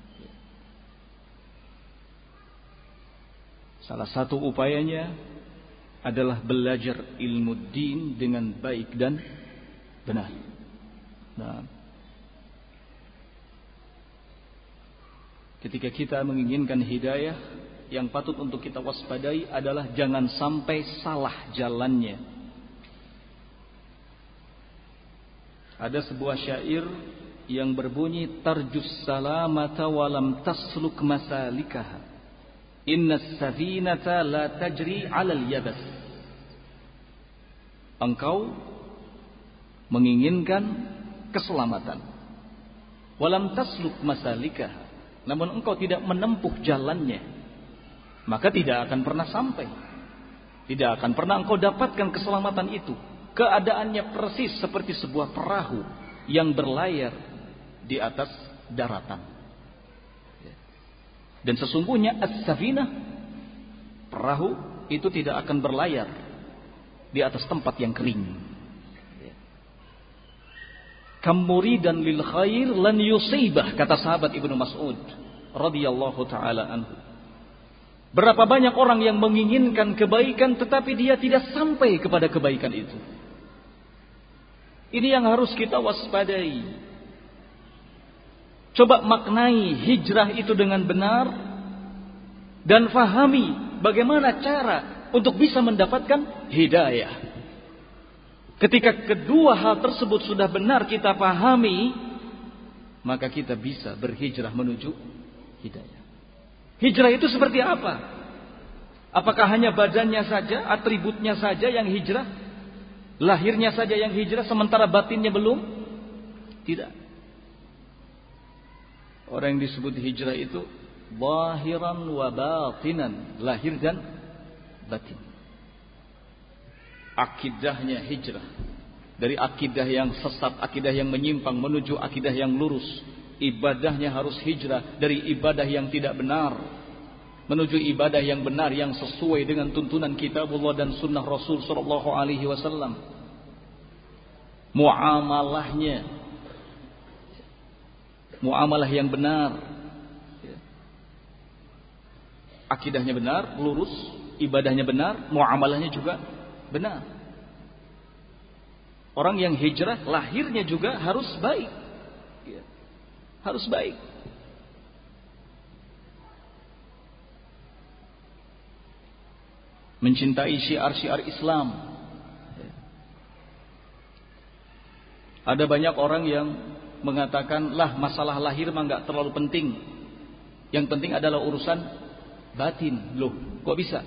Salah satu upayanya adalah belajar ilmu din dengan baik dan benar. Nah, ketika kita menginginkan hidayah, yang patut untuk kita waspadai adalah jangan sampai salah jalannya. Ada sebuah syair yang berbunyi, tarjus salamata walam tasluk masalikaha, inna safinata la tajri 'alal yabas. Engkau menginginkan keselamatan, walam tasluk masalikaha, namun engkau tidak menempuh jalannya, maka tidak akan pernah sampai. Tidak akan pernah engkau dapatkan keselamatan itu. Keadaannya persis seperti sebuah perahu yang berlayar di atas daratan. Dan sesungguhnya as-safinah, perahu itu tidak akan berlayar di atas tempat yang kering. Kam muridan lil khair lan yusibah, kata sahabat Ibnu Mas'ud radhiyallahu taala anhu. Berapa banyak orang yang menginginkan kebaikan tetapi dia tidak sampai kepada kebaikan itu. Ini yang harus kita waspadai. Coba maknai hijrah itu dengan benar dan fahami bagaimana cara untuk bisa mendapatkan hidayah. Ketika kedua hal tersebut sudah benar kita pahami, maka kita bisa berhijrah menuju hidayah. Hijrah itu seperti apa? Apakah hanya badannya saja, atributnya saja yang hijrah? Lahirnya saja yang hijrah sementara batinnya belum? Tidak. Orang yang disebut hijrah itu zahiran wa batinan, lahir dan batin. Akidahnya hijrah. Dari akidah yang sesat, akidah yang menyimpang menuju akidah yang lurus. Ibadahnya harus hijrah dari ibadah yang tidak benar menuju ibadah yang benar yang sesuai dengan tuntunan kitabullah dan sunnah Rasul sallallahu alaihi wasallam. Muamalahnya muamalah yang benar, akidahnya benar, lurus, ibadahnya benar, muamalahnya juga benar. Orang yang hijrah lahirnya juga harus baik, harus baik. mencintai syiar-syiar Islam. Ada banyak orang yang mengatakan, lah masalah lahir mah nggak terlalu penting. Yang penting adalah urusan batin. Loh, kok bisa?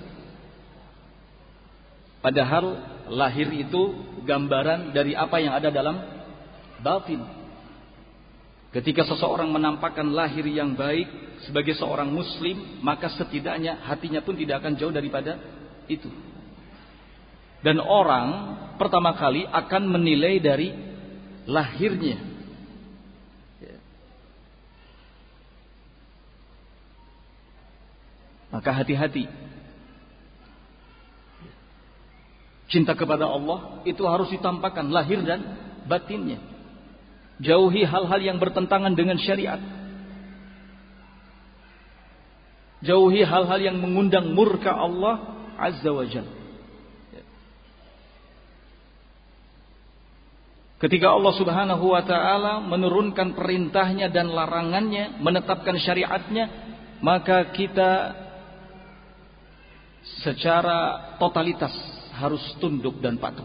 Padahal lahir itu gambaran dari apa yang ada dalam batin. Ketika seseorang menampakkan lahir yang baik sebagai seorang muslim, maka setidaknya hatinya pun tidak akan jauh daripada itu. Dan orang pertama kali akan menilai dari lahirnya. Maka hati-hati. Cinta kepada Allah itu harus ditampakkan lahir dan batinnya. Jauhi hal-hal yang bertentangan dengan syariat. Jauhi hal-hal yang mengundang murka Allah Azza wa Jalla. Ketika Allah Subhanahu wa ta'ala menurunkan perintahnya dan larangannya, menetapkan syariatnya, maka kita secara totalitas harus tunduk dan patuh.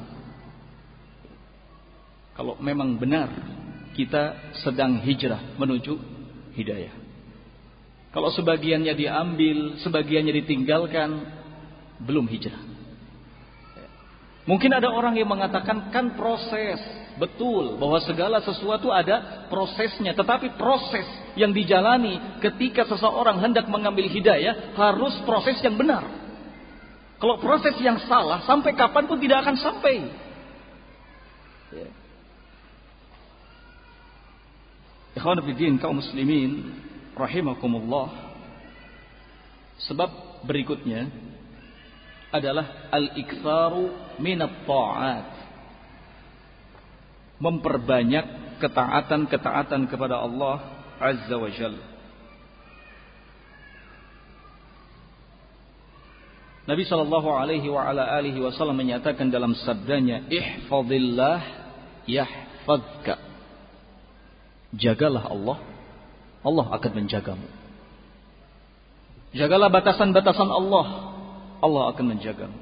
Kalau memang benar kita sedang hijrah menuju hidayah. Kalau sebagiannya diambil, sebagiannya ditinggalkan, belum hijrah. Mungkin ada orang yang mengatakan, kan proses. Betul, bahwa segala sesuatu ada prosesnya. Tetapi proses yang dijalani ketika seseorang hendak mengambil hidayah harus proses yang benar. Kalau proses yang salah, sampai kapanpun tidak akan sampai. Ikhwan fillah kaum muslimin rahimakumullah. Sebab berikutnya adalah al-iktsaru minat ta'at. Memperbanyak ketaatan-ketaatan kepada Allah Azza wa Jalla. Nabi sallallahu alaihi wa ala alihi wasallam menyatakan dalam sabdanya, ihfazillah yahfazka. Jagalah Allah, Allah akan menjagamu. Jagalah batasan-batasan Allah, Allah akan menjagamu.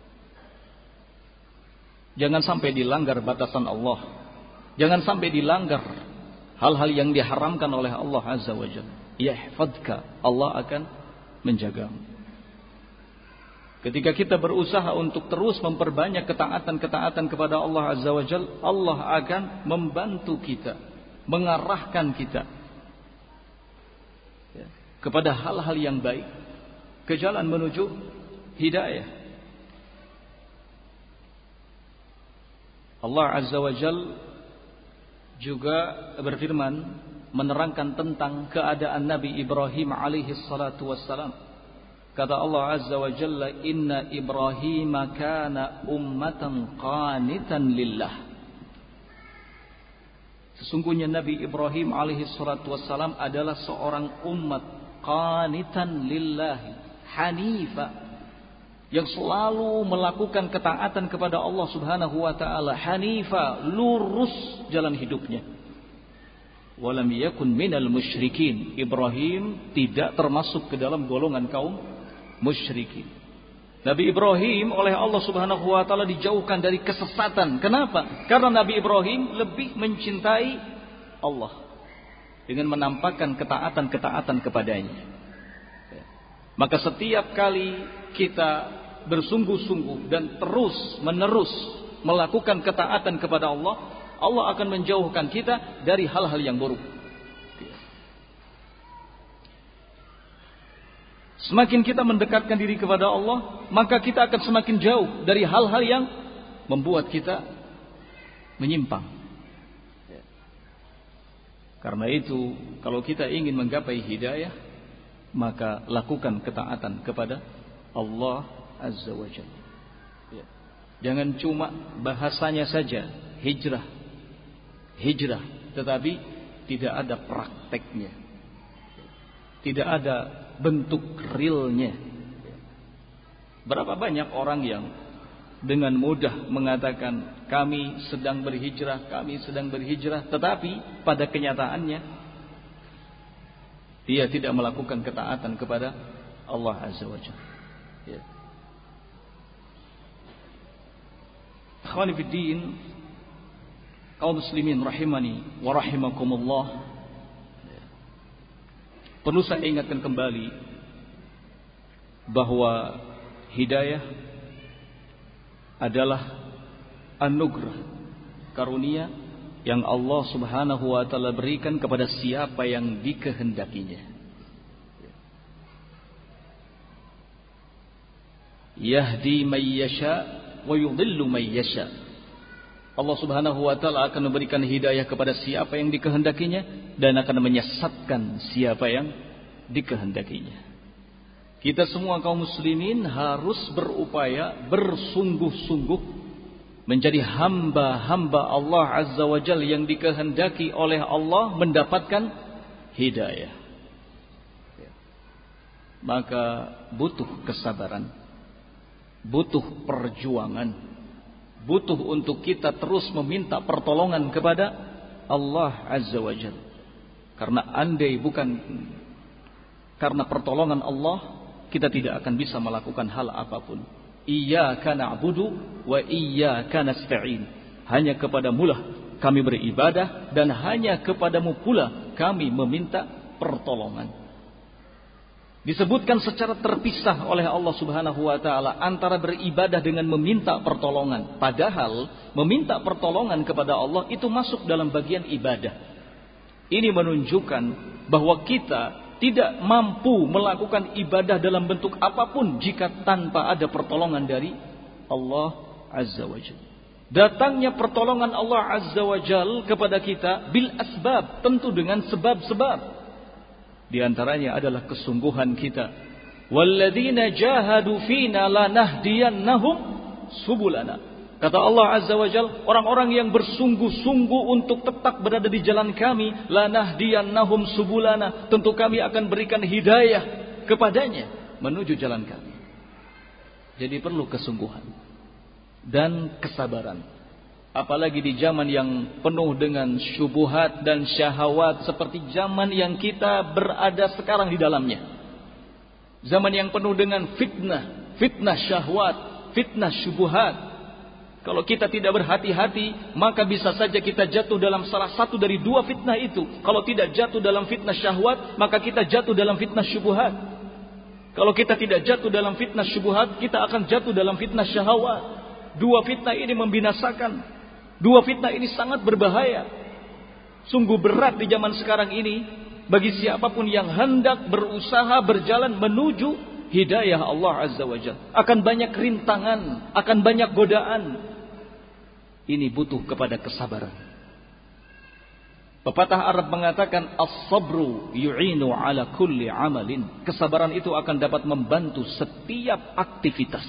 Jangan sampai dilanggar batasan Allah. Jangan sampai dilanggar hal-hal yang diharamkan oleh Allah Azza wa Jalla. Yahfazka, Allah akan menjagamu. Ketika kita berusaha untuk terus memperbanyak ketaatan-ketaatan kepada Allah Azza wa Jalla, Allah akan membantu kita, mengarahkan kita ya, kepada hal-hal yang baik, ke jalan menuju hidayah. Allah Azza wa Jalla juga berfirman menerangkan tentang keadaan Nabi Ibrahim alaihi salatu wassalam. Kata Allah Azza wa Jalla, inna Ibrahim kana ummatan qanitan lillah. Sesungguhnya Nabi Ibrahim alaihi salatu wassalam adalah seorang umat qanitan lillahi hanifa, yang selalu melakukan ketaatan kepada Allah Subhanahu wa taala, hanifa, lurus jalan hidupnya. Walam yakun minal musyrikin. Ibrahim tidak termasuk ke dalam golongan kaum musyrikin. Nabi Ibrahim oleh Allah Subhanahu wa taala dijauhkan dari kesesatan. Kenapa? Karena Nabi Ibrahim lebih mencintai Allah dengan menampakkan ketaatan-ketaatan kepadanya. Maka setiap kali kita bersungguh-sungguh dan terus menerus melakukan ketaatan kepada Allah, Allah akan menjauhkan kita dari hal-hal yang buruk. Semakin kita mendekatkan diri kepada Allah, maka kita akan semakin jauh dari hal-hal yang membuat kita menyimpang. Karena itu, kalau kita ingin menggapai hidayah, maka lakukan ketaatan kepada Allah Azza wa Jalla. Ya. Jangan cuma bahasanya saja hijrah, hijrah, tetapi tidak ada prakteknya, tidak ada bentuk realnya. Berapa banyak orang yang dengan mudah mengatakan kami sedang berhijrah, kami sedang berhijrah, tetapi pada kenyataannya dia tidak melakukan ketaatan kepada Allah Azza wa Jalla. Ya. Ikhwani fid din, kaum muslimin rahimani wa rahimakumullah, perlu saya ingatkan kembali bahwa hidayah adalah anugerah karunia yang Allah Subhanahu wa taala berikan kepada siapa yang dikehendakinya. Yahdi may yasha wa yudhillu may yasha. Allah Subhanahu wa taala akan memberikan hidayah kepada siapa yang dikehendakinya dan akan menyesatkan siapa yang dikehendakinya. Kita semua kaum muslimin harus berupaya bersungguh-sungguh menjadi hamba-hamba Allah Azza wa Jalla yang dikehendaki oleh Allah mendapatkan hidayah. Maka butuh kesabaran, butuh perjuangan, butuh untuk kita terus meminta pertolongan kepada Allah Azza wa Jalla. Karena andai bukan karena pertolongan Allah, kita tidak akan bisa melakukan hal apapun. Iyyaka na'budu wa iyyaka nasta'in. Hanya kepadamulah kami beribadah dan hanya kepadamu pula kami meminta pertolongan. Disebutkan secara terpisah oleh Allah Subhanahu wa taala antara beribadah dengan meminta pertolongan. Padahal meminta pertolongan kepada Allah itu masuk dalam bagian ibadah. Ini menunjukkan bahwa kita tidak mampu melakukan ibadah dalam bentuk apapun jika tanpa ada pertolongan dari Allah Azza wa Jalla. Datangnya pertolongan Allah Azza wa Jalla kepada kita bil asbab, tentu dengan sebab-sebab. Di antaranya adalah kesungguhan kita. Walladzina jahadu fina lanahdiyannahum subulana. Kata Allah Azza wa Jalla, orang-orang yang bersungguh-sungguh untuk tetap berada di jalan kami, lanahdiyannahum subulana, tentu kami akan berikan hidayah kepadanya menuju jalan kami. Jadi perlu kesungguhan dan kesabaran. Apalagi di zaman yang penuh dengan syubhat dan syahwat seperti zaman yang kita berada sekarang di dalamnya. Zaman yang penuh dengan fitnah, fitnah syahwat, fitnah syubhat. Kalau kita tidak berhati-hati, maka bisa saja kita jatuh dalam salah satu dari dua fitnah itu. Kalau tidak jatuh dalam fitnah syahwat, maka kita jatuh dalam fitnah syubhat. Kalau kita tidak jatuh dalam fitnah syubhat, kita akan jatuh dalam fitnah syahwat. Dua fitnah ini membinasakan. Dua fitnah ini sangat berbahaya. Sungguh berat di zaman sekarang ini bagi siapapun yang hendak berusaha berjalan menuju hidayah Allah Azza wa Jalla. Akan banyak rintangan, akan banyak godaan. Ini butuh kepada kesabaran. Pepatah Arab mengatakan as-sabru yu'inu ala kulli amalin. Kesabaran itu akan dapat membantu setiap aktivitas.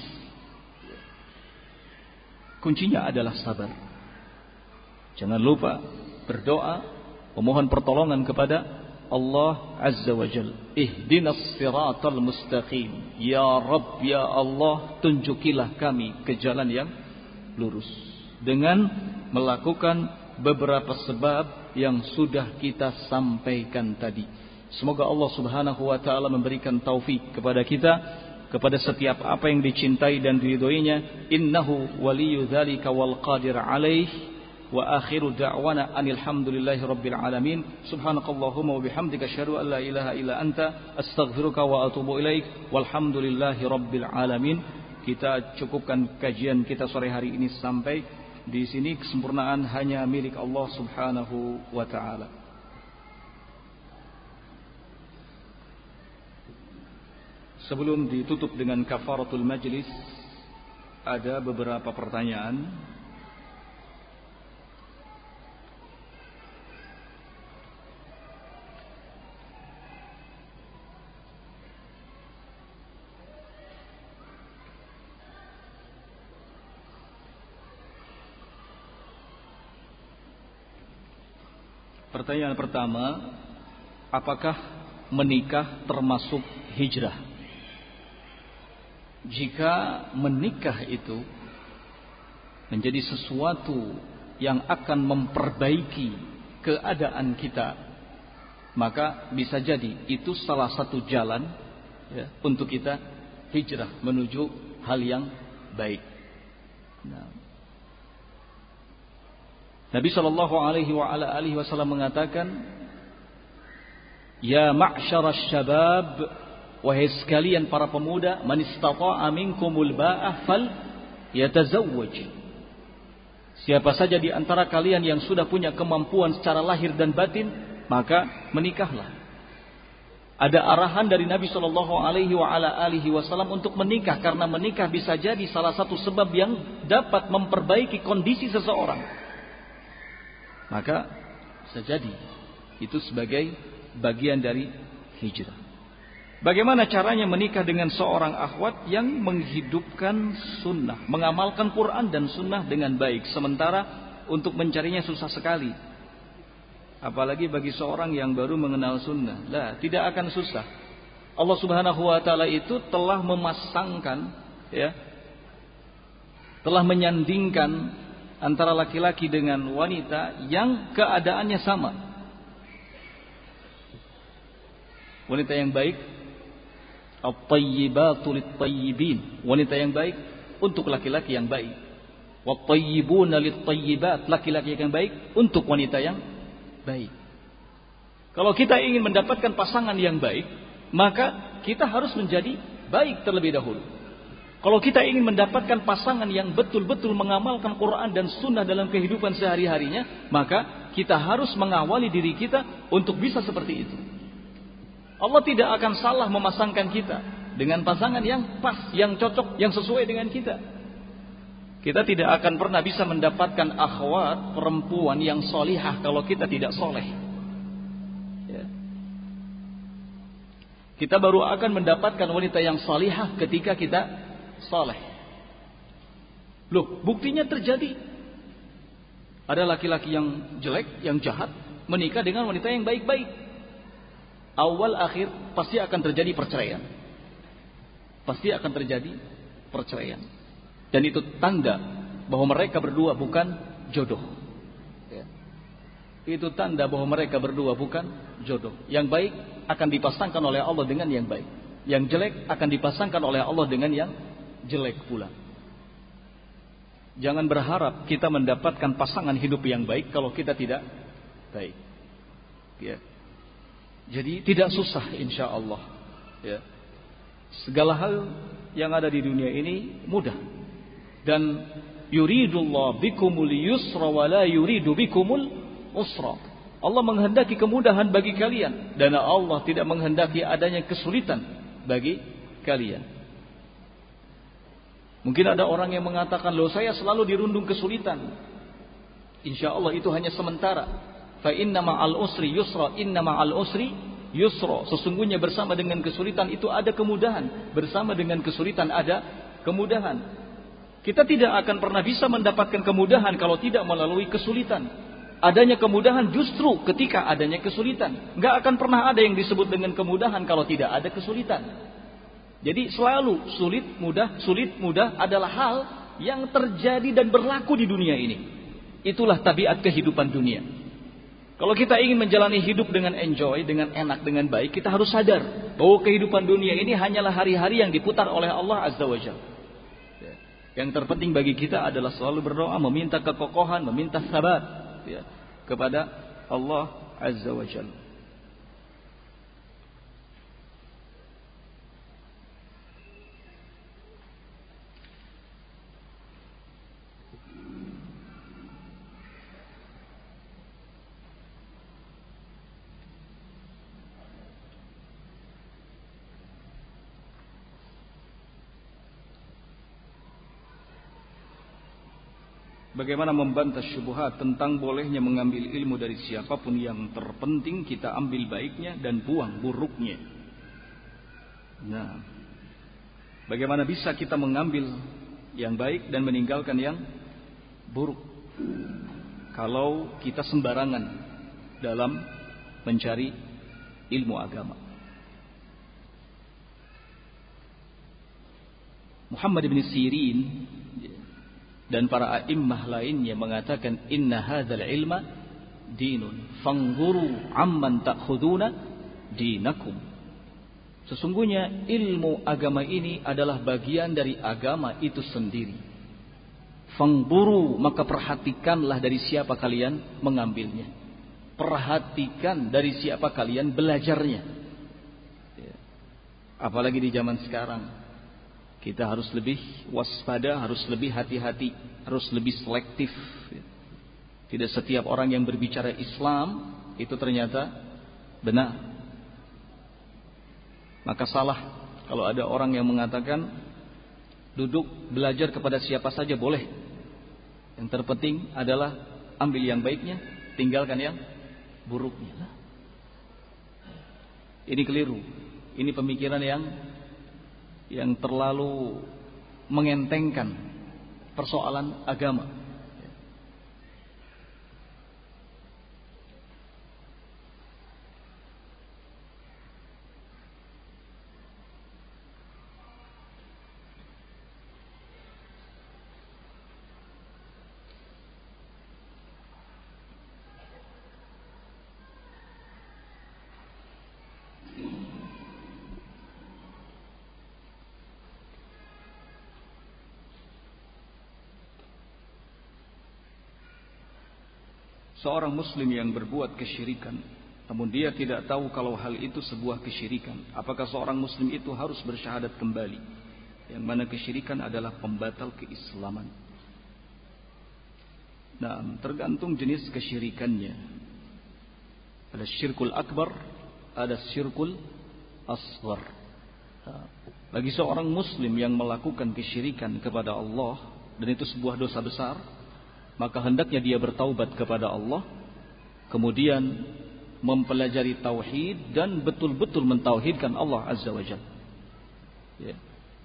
Kuncinya adalah sabar. Jangan lupa berdoa, memohon pertolongan kepada Allah Azza wa Jalla. Ihdinas siratal mustaqim. Ya Rabb, ya Allah, tunjukilah kami ke jalan yang lurus. Dengan melakukan beberapa sebab yang sudah kita sampaikan tadi. Semoga Allah Subhanahu wa taala memberikan taufik kepada kita kepada setiap apa yang dicintai dan diridhoinya. Innahu waliyyu dzalika wal qadir alaih. Wa akhiru da'wana anil hamdulillahi rabbil alamin. Subhanakallahumma wa bihamdika asyhadu an la ilaha illa anta astaghfiruka wa atubu ilaik. Walhamdulillahi rabbil alamin. Kita cukupkan kajian kita sore hari ini sampai di sini. Kesempurnaan hanya milik Allah Subhanahu wa taala. Sebelum ditutup dengan kafaratul majlis, ada beberapa pertanyaan. Pertanyaan pertama, apakah menikah termasuk hijrah? Jika menikah itu menjadi sesuatu yang akan memperbaiki keadaan kita, maka bisa jadi itu salah satu jalan ya, untuk kita hijrah menuju hal yang baik. Nah, Nabi sallallahu alaihi wa ala alihi wasallam mengatakan, "Ya ma'syarasy syabab, wahai sekalian para pemuda, man istata'a minkumul ba'ah fal yatazawwaj." Siapa saja di antara kalian yang sudah punya kemampuan secara lahir dan batin, maka menikahlah. Ada arahan dari Nabi sallallahu alaihi wa ala alihi wasallam untuk menikah, karena menikah bisa jadi salah satu sebab yang dapat memperbaiki kondisi seseorang. Maka bisa jadi itu sebagai bagian dari hijrah. Bagaimana caranya menikah dengan seorang akhwat yang menghidupkan sunnah, mengamalkan Quran dan sunnah dengan baik, sementara untuk mencarinya susah sekali. Apalagi bagi seorang yang baru mengenal sunnah, lah tidak akan susah. Allah Subhanahu wa taala itu telah memasangkan, ya, telah menyandingkan antara laki-laki dengan wanita yang keadaannya sama. Wanita yang baik, at-tayyibatu lit-tayyibin, wanita yang baik untuk laki-laki yang baik. Wat-tayyibuna lit-tayyibat, laki-laki yang baik untuk wanita yang baik. Kalau kita ingin mendapatkan pasangan yang baik, maka kita harus menjadi baik terlebih dahulu. Kalau kita ingin mendapatkan pasangan yang betul-betul mengamalkan Quran dan sunnah dalam kehidupan sehari-harinya, maka kita harus mengawali diri kita untuk bisa seperti itu. Allah tidak akan salah memasangkan kita dengan pasangan yang pas, yang cocok, yang sesuai dengan kita. Kita tidak akan pernah bisa mendapatkan akhwat perempuan yang solihah kalau kita tidak soleh. Ya. Kita baru akan mendapatkan wanita yang solihah ketika kita soleh. Loh, buktinya terjadi. Ada laki-laki yang jelek, yang jahat, menikah dengan wanita yang baik-baik. Awal akhir pasti akan terjadi perceraian. Pasti akan terjadi perceraian. Dan itu tanda bahwa mereka berdua bukan jodoh. Ya. Itu tanda bahwa mereka berdua bukan jodoh. Yang baik akan dipasangkan oleh Allah dengan yang baik. Yang jelek akan dipasangkan oleh Allah dengan yang jelek pula. Jangan berharap kita mendapatkan pasangan hidup yang baik kalau kita tidak baik. Ya. Jadi tidak susah insya Allah. Ya. Segala hal yang ada di dunia ini mudah. Dan yuridullah bikumul yusra wa la yuridu bikumul usra. Allah menghendaki kemudahan bagi kalian, dan Allah tidak menghendaki adanya kesulitan bagi kalian. Mungkin ada orang yang mengatakan, loh saya selalu dirundung kesulitan. Insya Allah itu hanya sementara. Fa inna ma'al usri yusra, inna ma'al usri yusra. Sesungguhnya bersama dengan kesulitan itu ada kemudahan. Bersama dengan kesulitan ada kemudahan. Kita tidak akan pernah bisa mendapatkan kemudahan kalau tidak melalui kesulitan. Adanya kemudahan justru ketika adanya kesulitan. Nggak akan pernah ada yang disebut dengan kemudahan kalau tidak ada kesulitan. Jadi selalu sulit, mudah, sulit, mudah adalah hal yang terjadi dan berlaku di dunia ini. Itulah tabiat kehidupan dunia. Kalau kita ingin menjalani hidup dengan enjoy, dengan enak, dengan baik, kita harus sadar bahwa kehidupan dunia ini hanyalah hari-hari yang diputar oleh Allah Azza wa Jalla. Yang terpenting bagi kita adalah selalu berdoa, meminta kekokohan, meminta sabar, ya, kepada Allah Azza wa Jalla. Bagaimana membantah syubhat tentang bolehnya mengambil ilmu dari siapapun, yang terpenting kita ambil baiknya dan buang buruknya. Nah, bagaimana bisa kita mengambil yang baik dan meninggalkan yang buruk kalau kita sembarangan dalam mencari ilmu agama? Muhammad bin Sirin dan para a'immah lainnya mengatakan, inna hadzal ilma dinun fanzuru amman ta'khuduna dinakum. Sesungguhnya ilmu agama ini adalah bagian dari agama itu sendiri. Fangburu, maka perhatikanlah dari siapa kalian mengambilnya. Perhatikan dari siapa kalian belajarnya. Apalagi di zaman sekarang, kita harus lebih waspada, harus lebih hati-hati, harus lebih selektif. Tidak setiap orang yang berbicara Islam itu ternyata benar. Maka salah kalau ada orang yang mengatakan duduk belajar kepada siapa saja boleh. Yang terpenting adalah ambil yang baiknya, tinggalkan yang buruknya. Ini keliru. Ini pemikiran yang yang terlalu mengentengkan persoalan agama. Seorang muslim yang berbuat kesyirikan, namun dia tidak tahu kalau hal itu sebuah kesyirikan, apakah seorang muslim itu harus bersyahadat kembali? Yang mana kesyirikan adalah pembatal keislaman. Nah, tergantung jenis kesyirikannya. Ada syirkul akbar, ada syirkul asghar. Nah, bagi seorang muslim yang melakukan kesyirikan kepada Allah, dan itu sebuah dosa besar, maka hendaknya dia bertaubat kepada Allah, kemudian mempelajari tauhid dan betul-betul mentauhidkan Allah Azza wa Jalla. Ya.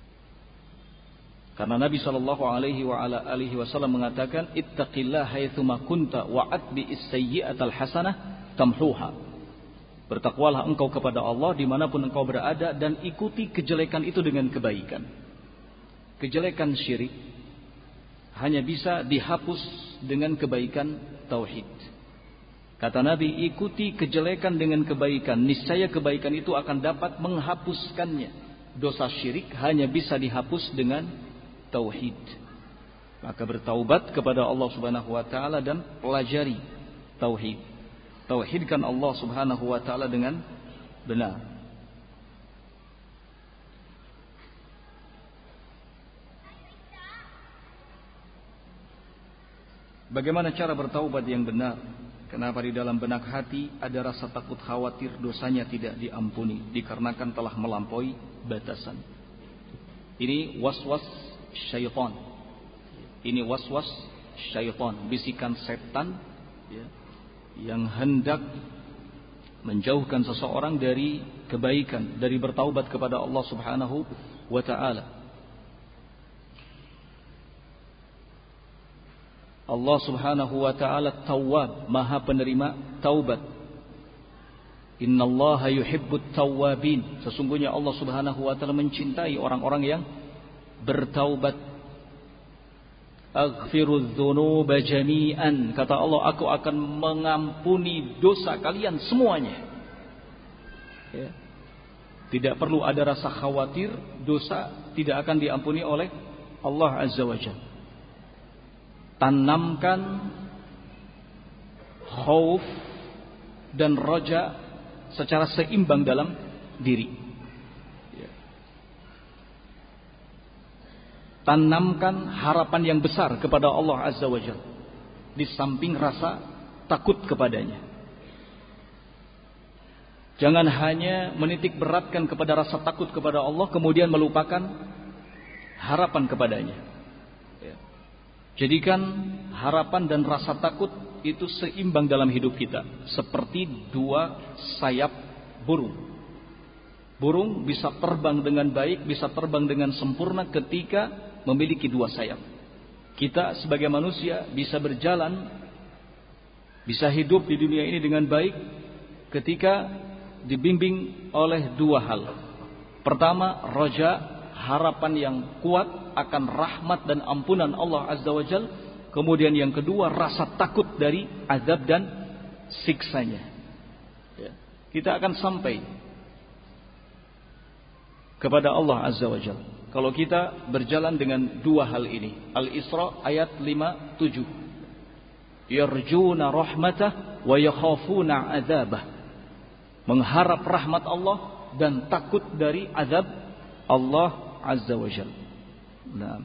Karena Nabi sallallahu alaihi wa ala alihi wasallam mengatakan, "Ittaqillaha haitsuma kunta wa atbi as-sayyi'atal hasanah tamhuha." Bertakwalah engkau kepada Allah dimanapun engkau berada dan ikuti kejelekan itu dengan kebaikan. Kejelekan syirik hanya bisa dihapus dengan kebaikan tauhid. Kata Nabi, ikuti kejelekan dengan kebaikan, niscaya kebaikan itu akan dapat menghapuskannya. Dosa syirik hanya bisa dihapus dengan tauhid. Maka bertaubat kepada Allah Subhanahu wa taala dan pelajari tauhid. Tauhidkan Allah Subhanahu wa taala dengan benar. Bagaimana cara bertaubat yang benar? Kenapa di dalam benak hati ada rasa takut khawatir dosanya tidak diampuni dikarenakan telah melampaui batasan. Ini waswas syaitan. Ini waswas syaitan, bisikan setan ya, yang hendak menjauhkan seseorang dari kebaikan, dari bertaubat kepada Allah Subhanahu wa taala. Allah Subhanahu wa taala Tawwab, Maha penerima taubat. Innallaha yuhibbut tawwabin. Sesungguhnya Allah Subhanahu wa taala mencintai orang-orang yang bertaubat. Aghfirudz dzunuba jami'an. Kata Allah, aku akan mengampuni dosa kalian semuanya. Ya. Tidak perlu ada rasa khawatir dosa tidak akan diampuni oleh Allah Azza wa Jalla. Tanamkan khauf dan raja secara seimbang dalam diri. Tanamkan harapan yang besar kepada Allah Azza wa Jalla di samping rasa takut kepadanya. Jangan hanya menitik beratkan kepada rasa takut kepada Allah kemudian melupakan harapan kepadanya. Jadikan harapan dan rasa takut itu seimbang dalam hidup kita. Seperti dua sayap burung. Burung bisa terbang dengan baik, bisa terbang dengan sempurna ketika memiliki dua sayap. Kita sebagai manusia bisa berjalan, bisa hidup di dunia ini dengan baik ketika dibimbing oleh dua hal. Pertama, roja, harapan yang kuat akan rahmat dan ampunan Allah Azza wa Jalla. Kemudian yang kedua, rasa takut dari azab dan siksanya. Ya. Kita akan sampai kepada Allah Azza wa Jalla. Kalau kita berjalan dengan dua hal ini. Al-Isra ayat lima puluh tujuh. Yarjuna rahmatah wa yakhafuna adzabah. Mengharap rahmat Allah dan takut dari azab Allah Azza wa Jalla. Nah.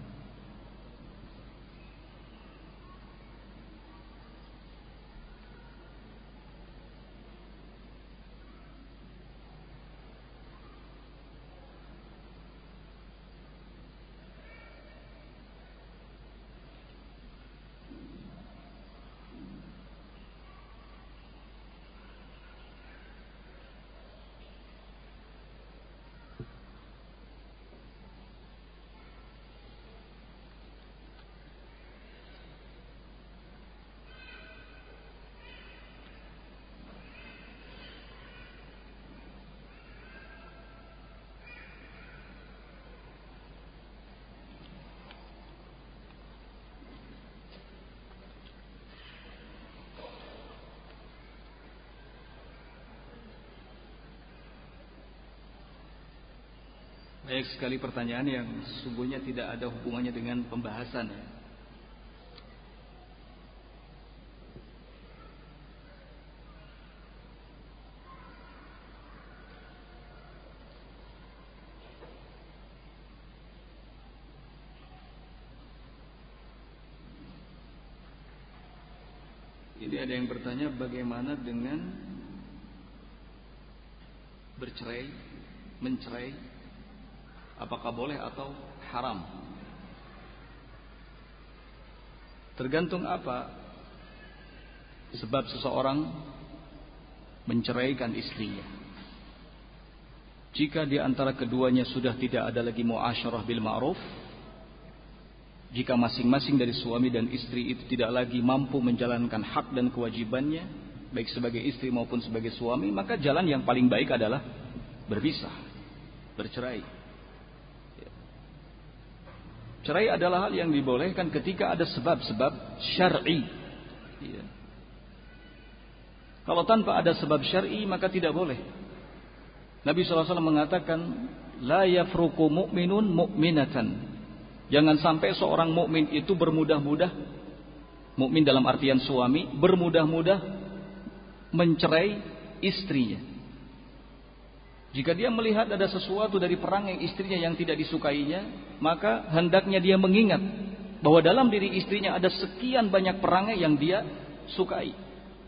Banyak sekali pertanyaan yang sesungguhnya tidak ada hubungannya dengan pembahasan ya. Ini ada yang bertanya bagaimana dengan bercerai, mencerai, apakah boleh atau haram? Tergantung apa sebab seseorang menceraikan istrinya. Jika di antara keduanya sudah tidak ada lagi muasyarah bil ma'ruf, jika masing-masing dari suami dan istri itu tidak lagi mampu menjalankan hak dan kewajibannya, baik sebagai istri maupun sebagai suami, maka jalan yang paling baik adalah berpisah, bercerai. Cerai adalah hal yang dibolehkan ketika ada sebab-sebab syar'i. Ya. Kalau tanpa ada sebab syar'i maka tidak boleh. Nabi shallallahu alaihi wasallam mengatakan, la yafruqu mu'minun mu'minatan. Jangan sampai seorang mukmin itu bermudah-mudah, mukmin dalam artian suami, bermudah-mudah mencerai istrinya. Jika dia melihat ada sesuatu dari perangai istrinya yang tidak disukainya, maka hendaknya dia mengingat bahwa dalam diri istrinya ada sekian banyak perangai yang dia sukai.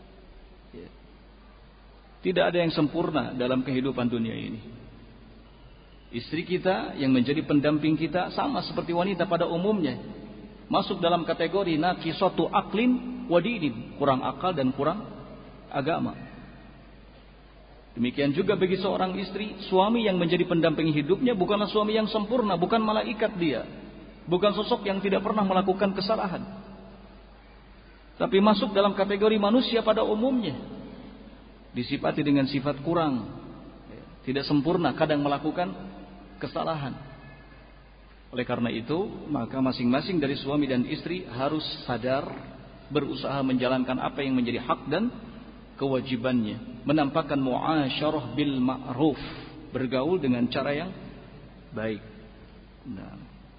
Tidak ada yang sempurna dalam kehidupan dunia ini. Istri kita yang menjadi pendamping kita sama seperti wanita pada umumnya, masuk dalam kategori naqisatu aqlin wa dinin, kurang akal dan kurang agama. Demikian juga bagi seorang istri, suami yang menjadi pendamping hidupnya bukanlah suami yang sempurna, bukan malaikat dia, bukan sosok yang tidak pernah melakukan kesalahan, tapi masuk dalam kategori manusia pada umumnya, disifati dengan sifat kurang, tidak sempurna, kadang melakukan kesalahan. Oleh karena itu, maka masing-masing dari suami dan istri harus sadar, berusaha menjalankan apa yang menjadi hak dan kewajibannya, menampakkan muasyarah bil ma'ruf, bergaul dengan cara yang baik. Nah,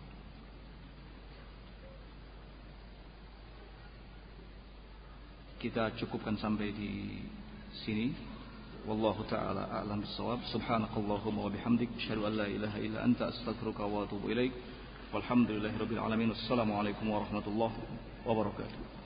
kita cukupkan sampai di sini. Wallahu taala a'lam bissawab. Subhanakallahumma wa bihamdik, asyhadu an la ilaha illa anta, astaghfiruka wa atubu ilaik. Walhamdulillahirabbil alamin. Wassalamualaikum warahmatullahi wabarakatuh.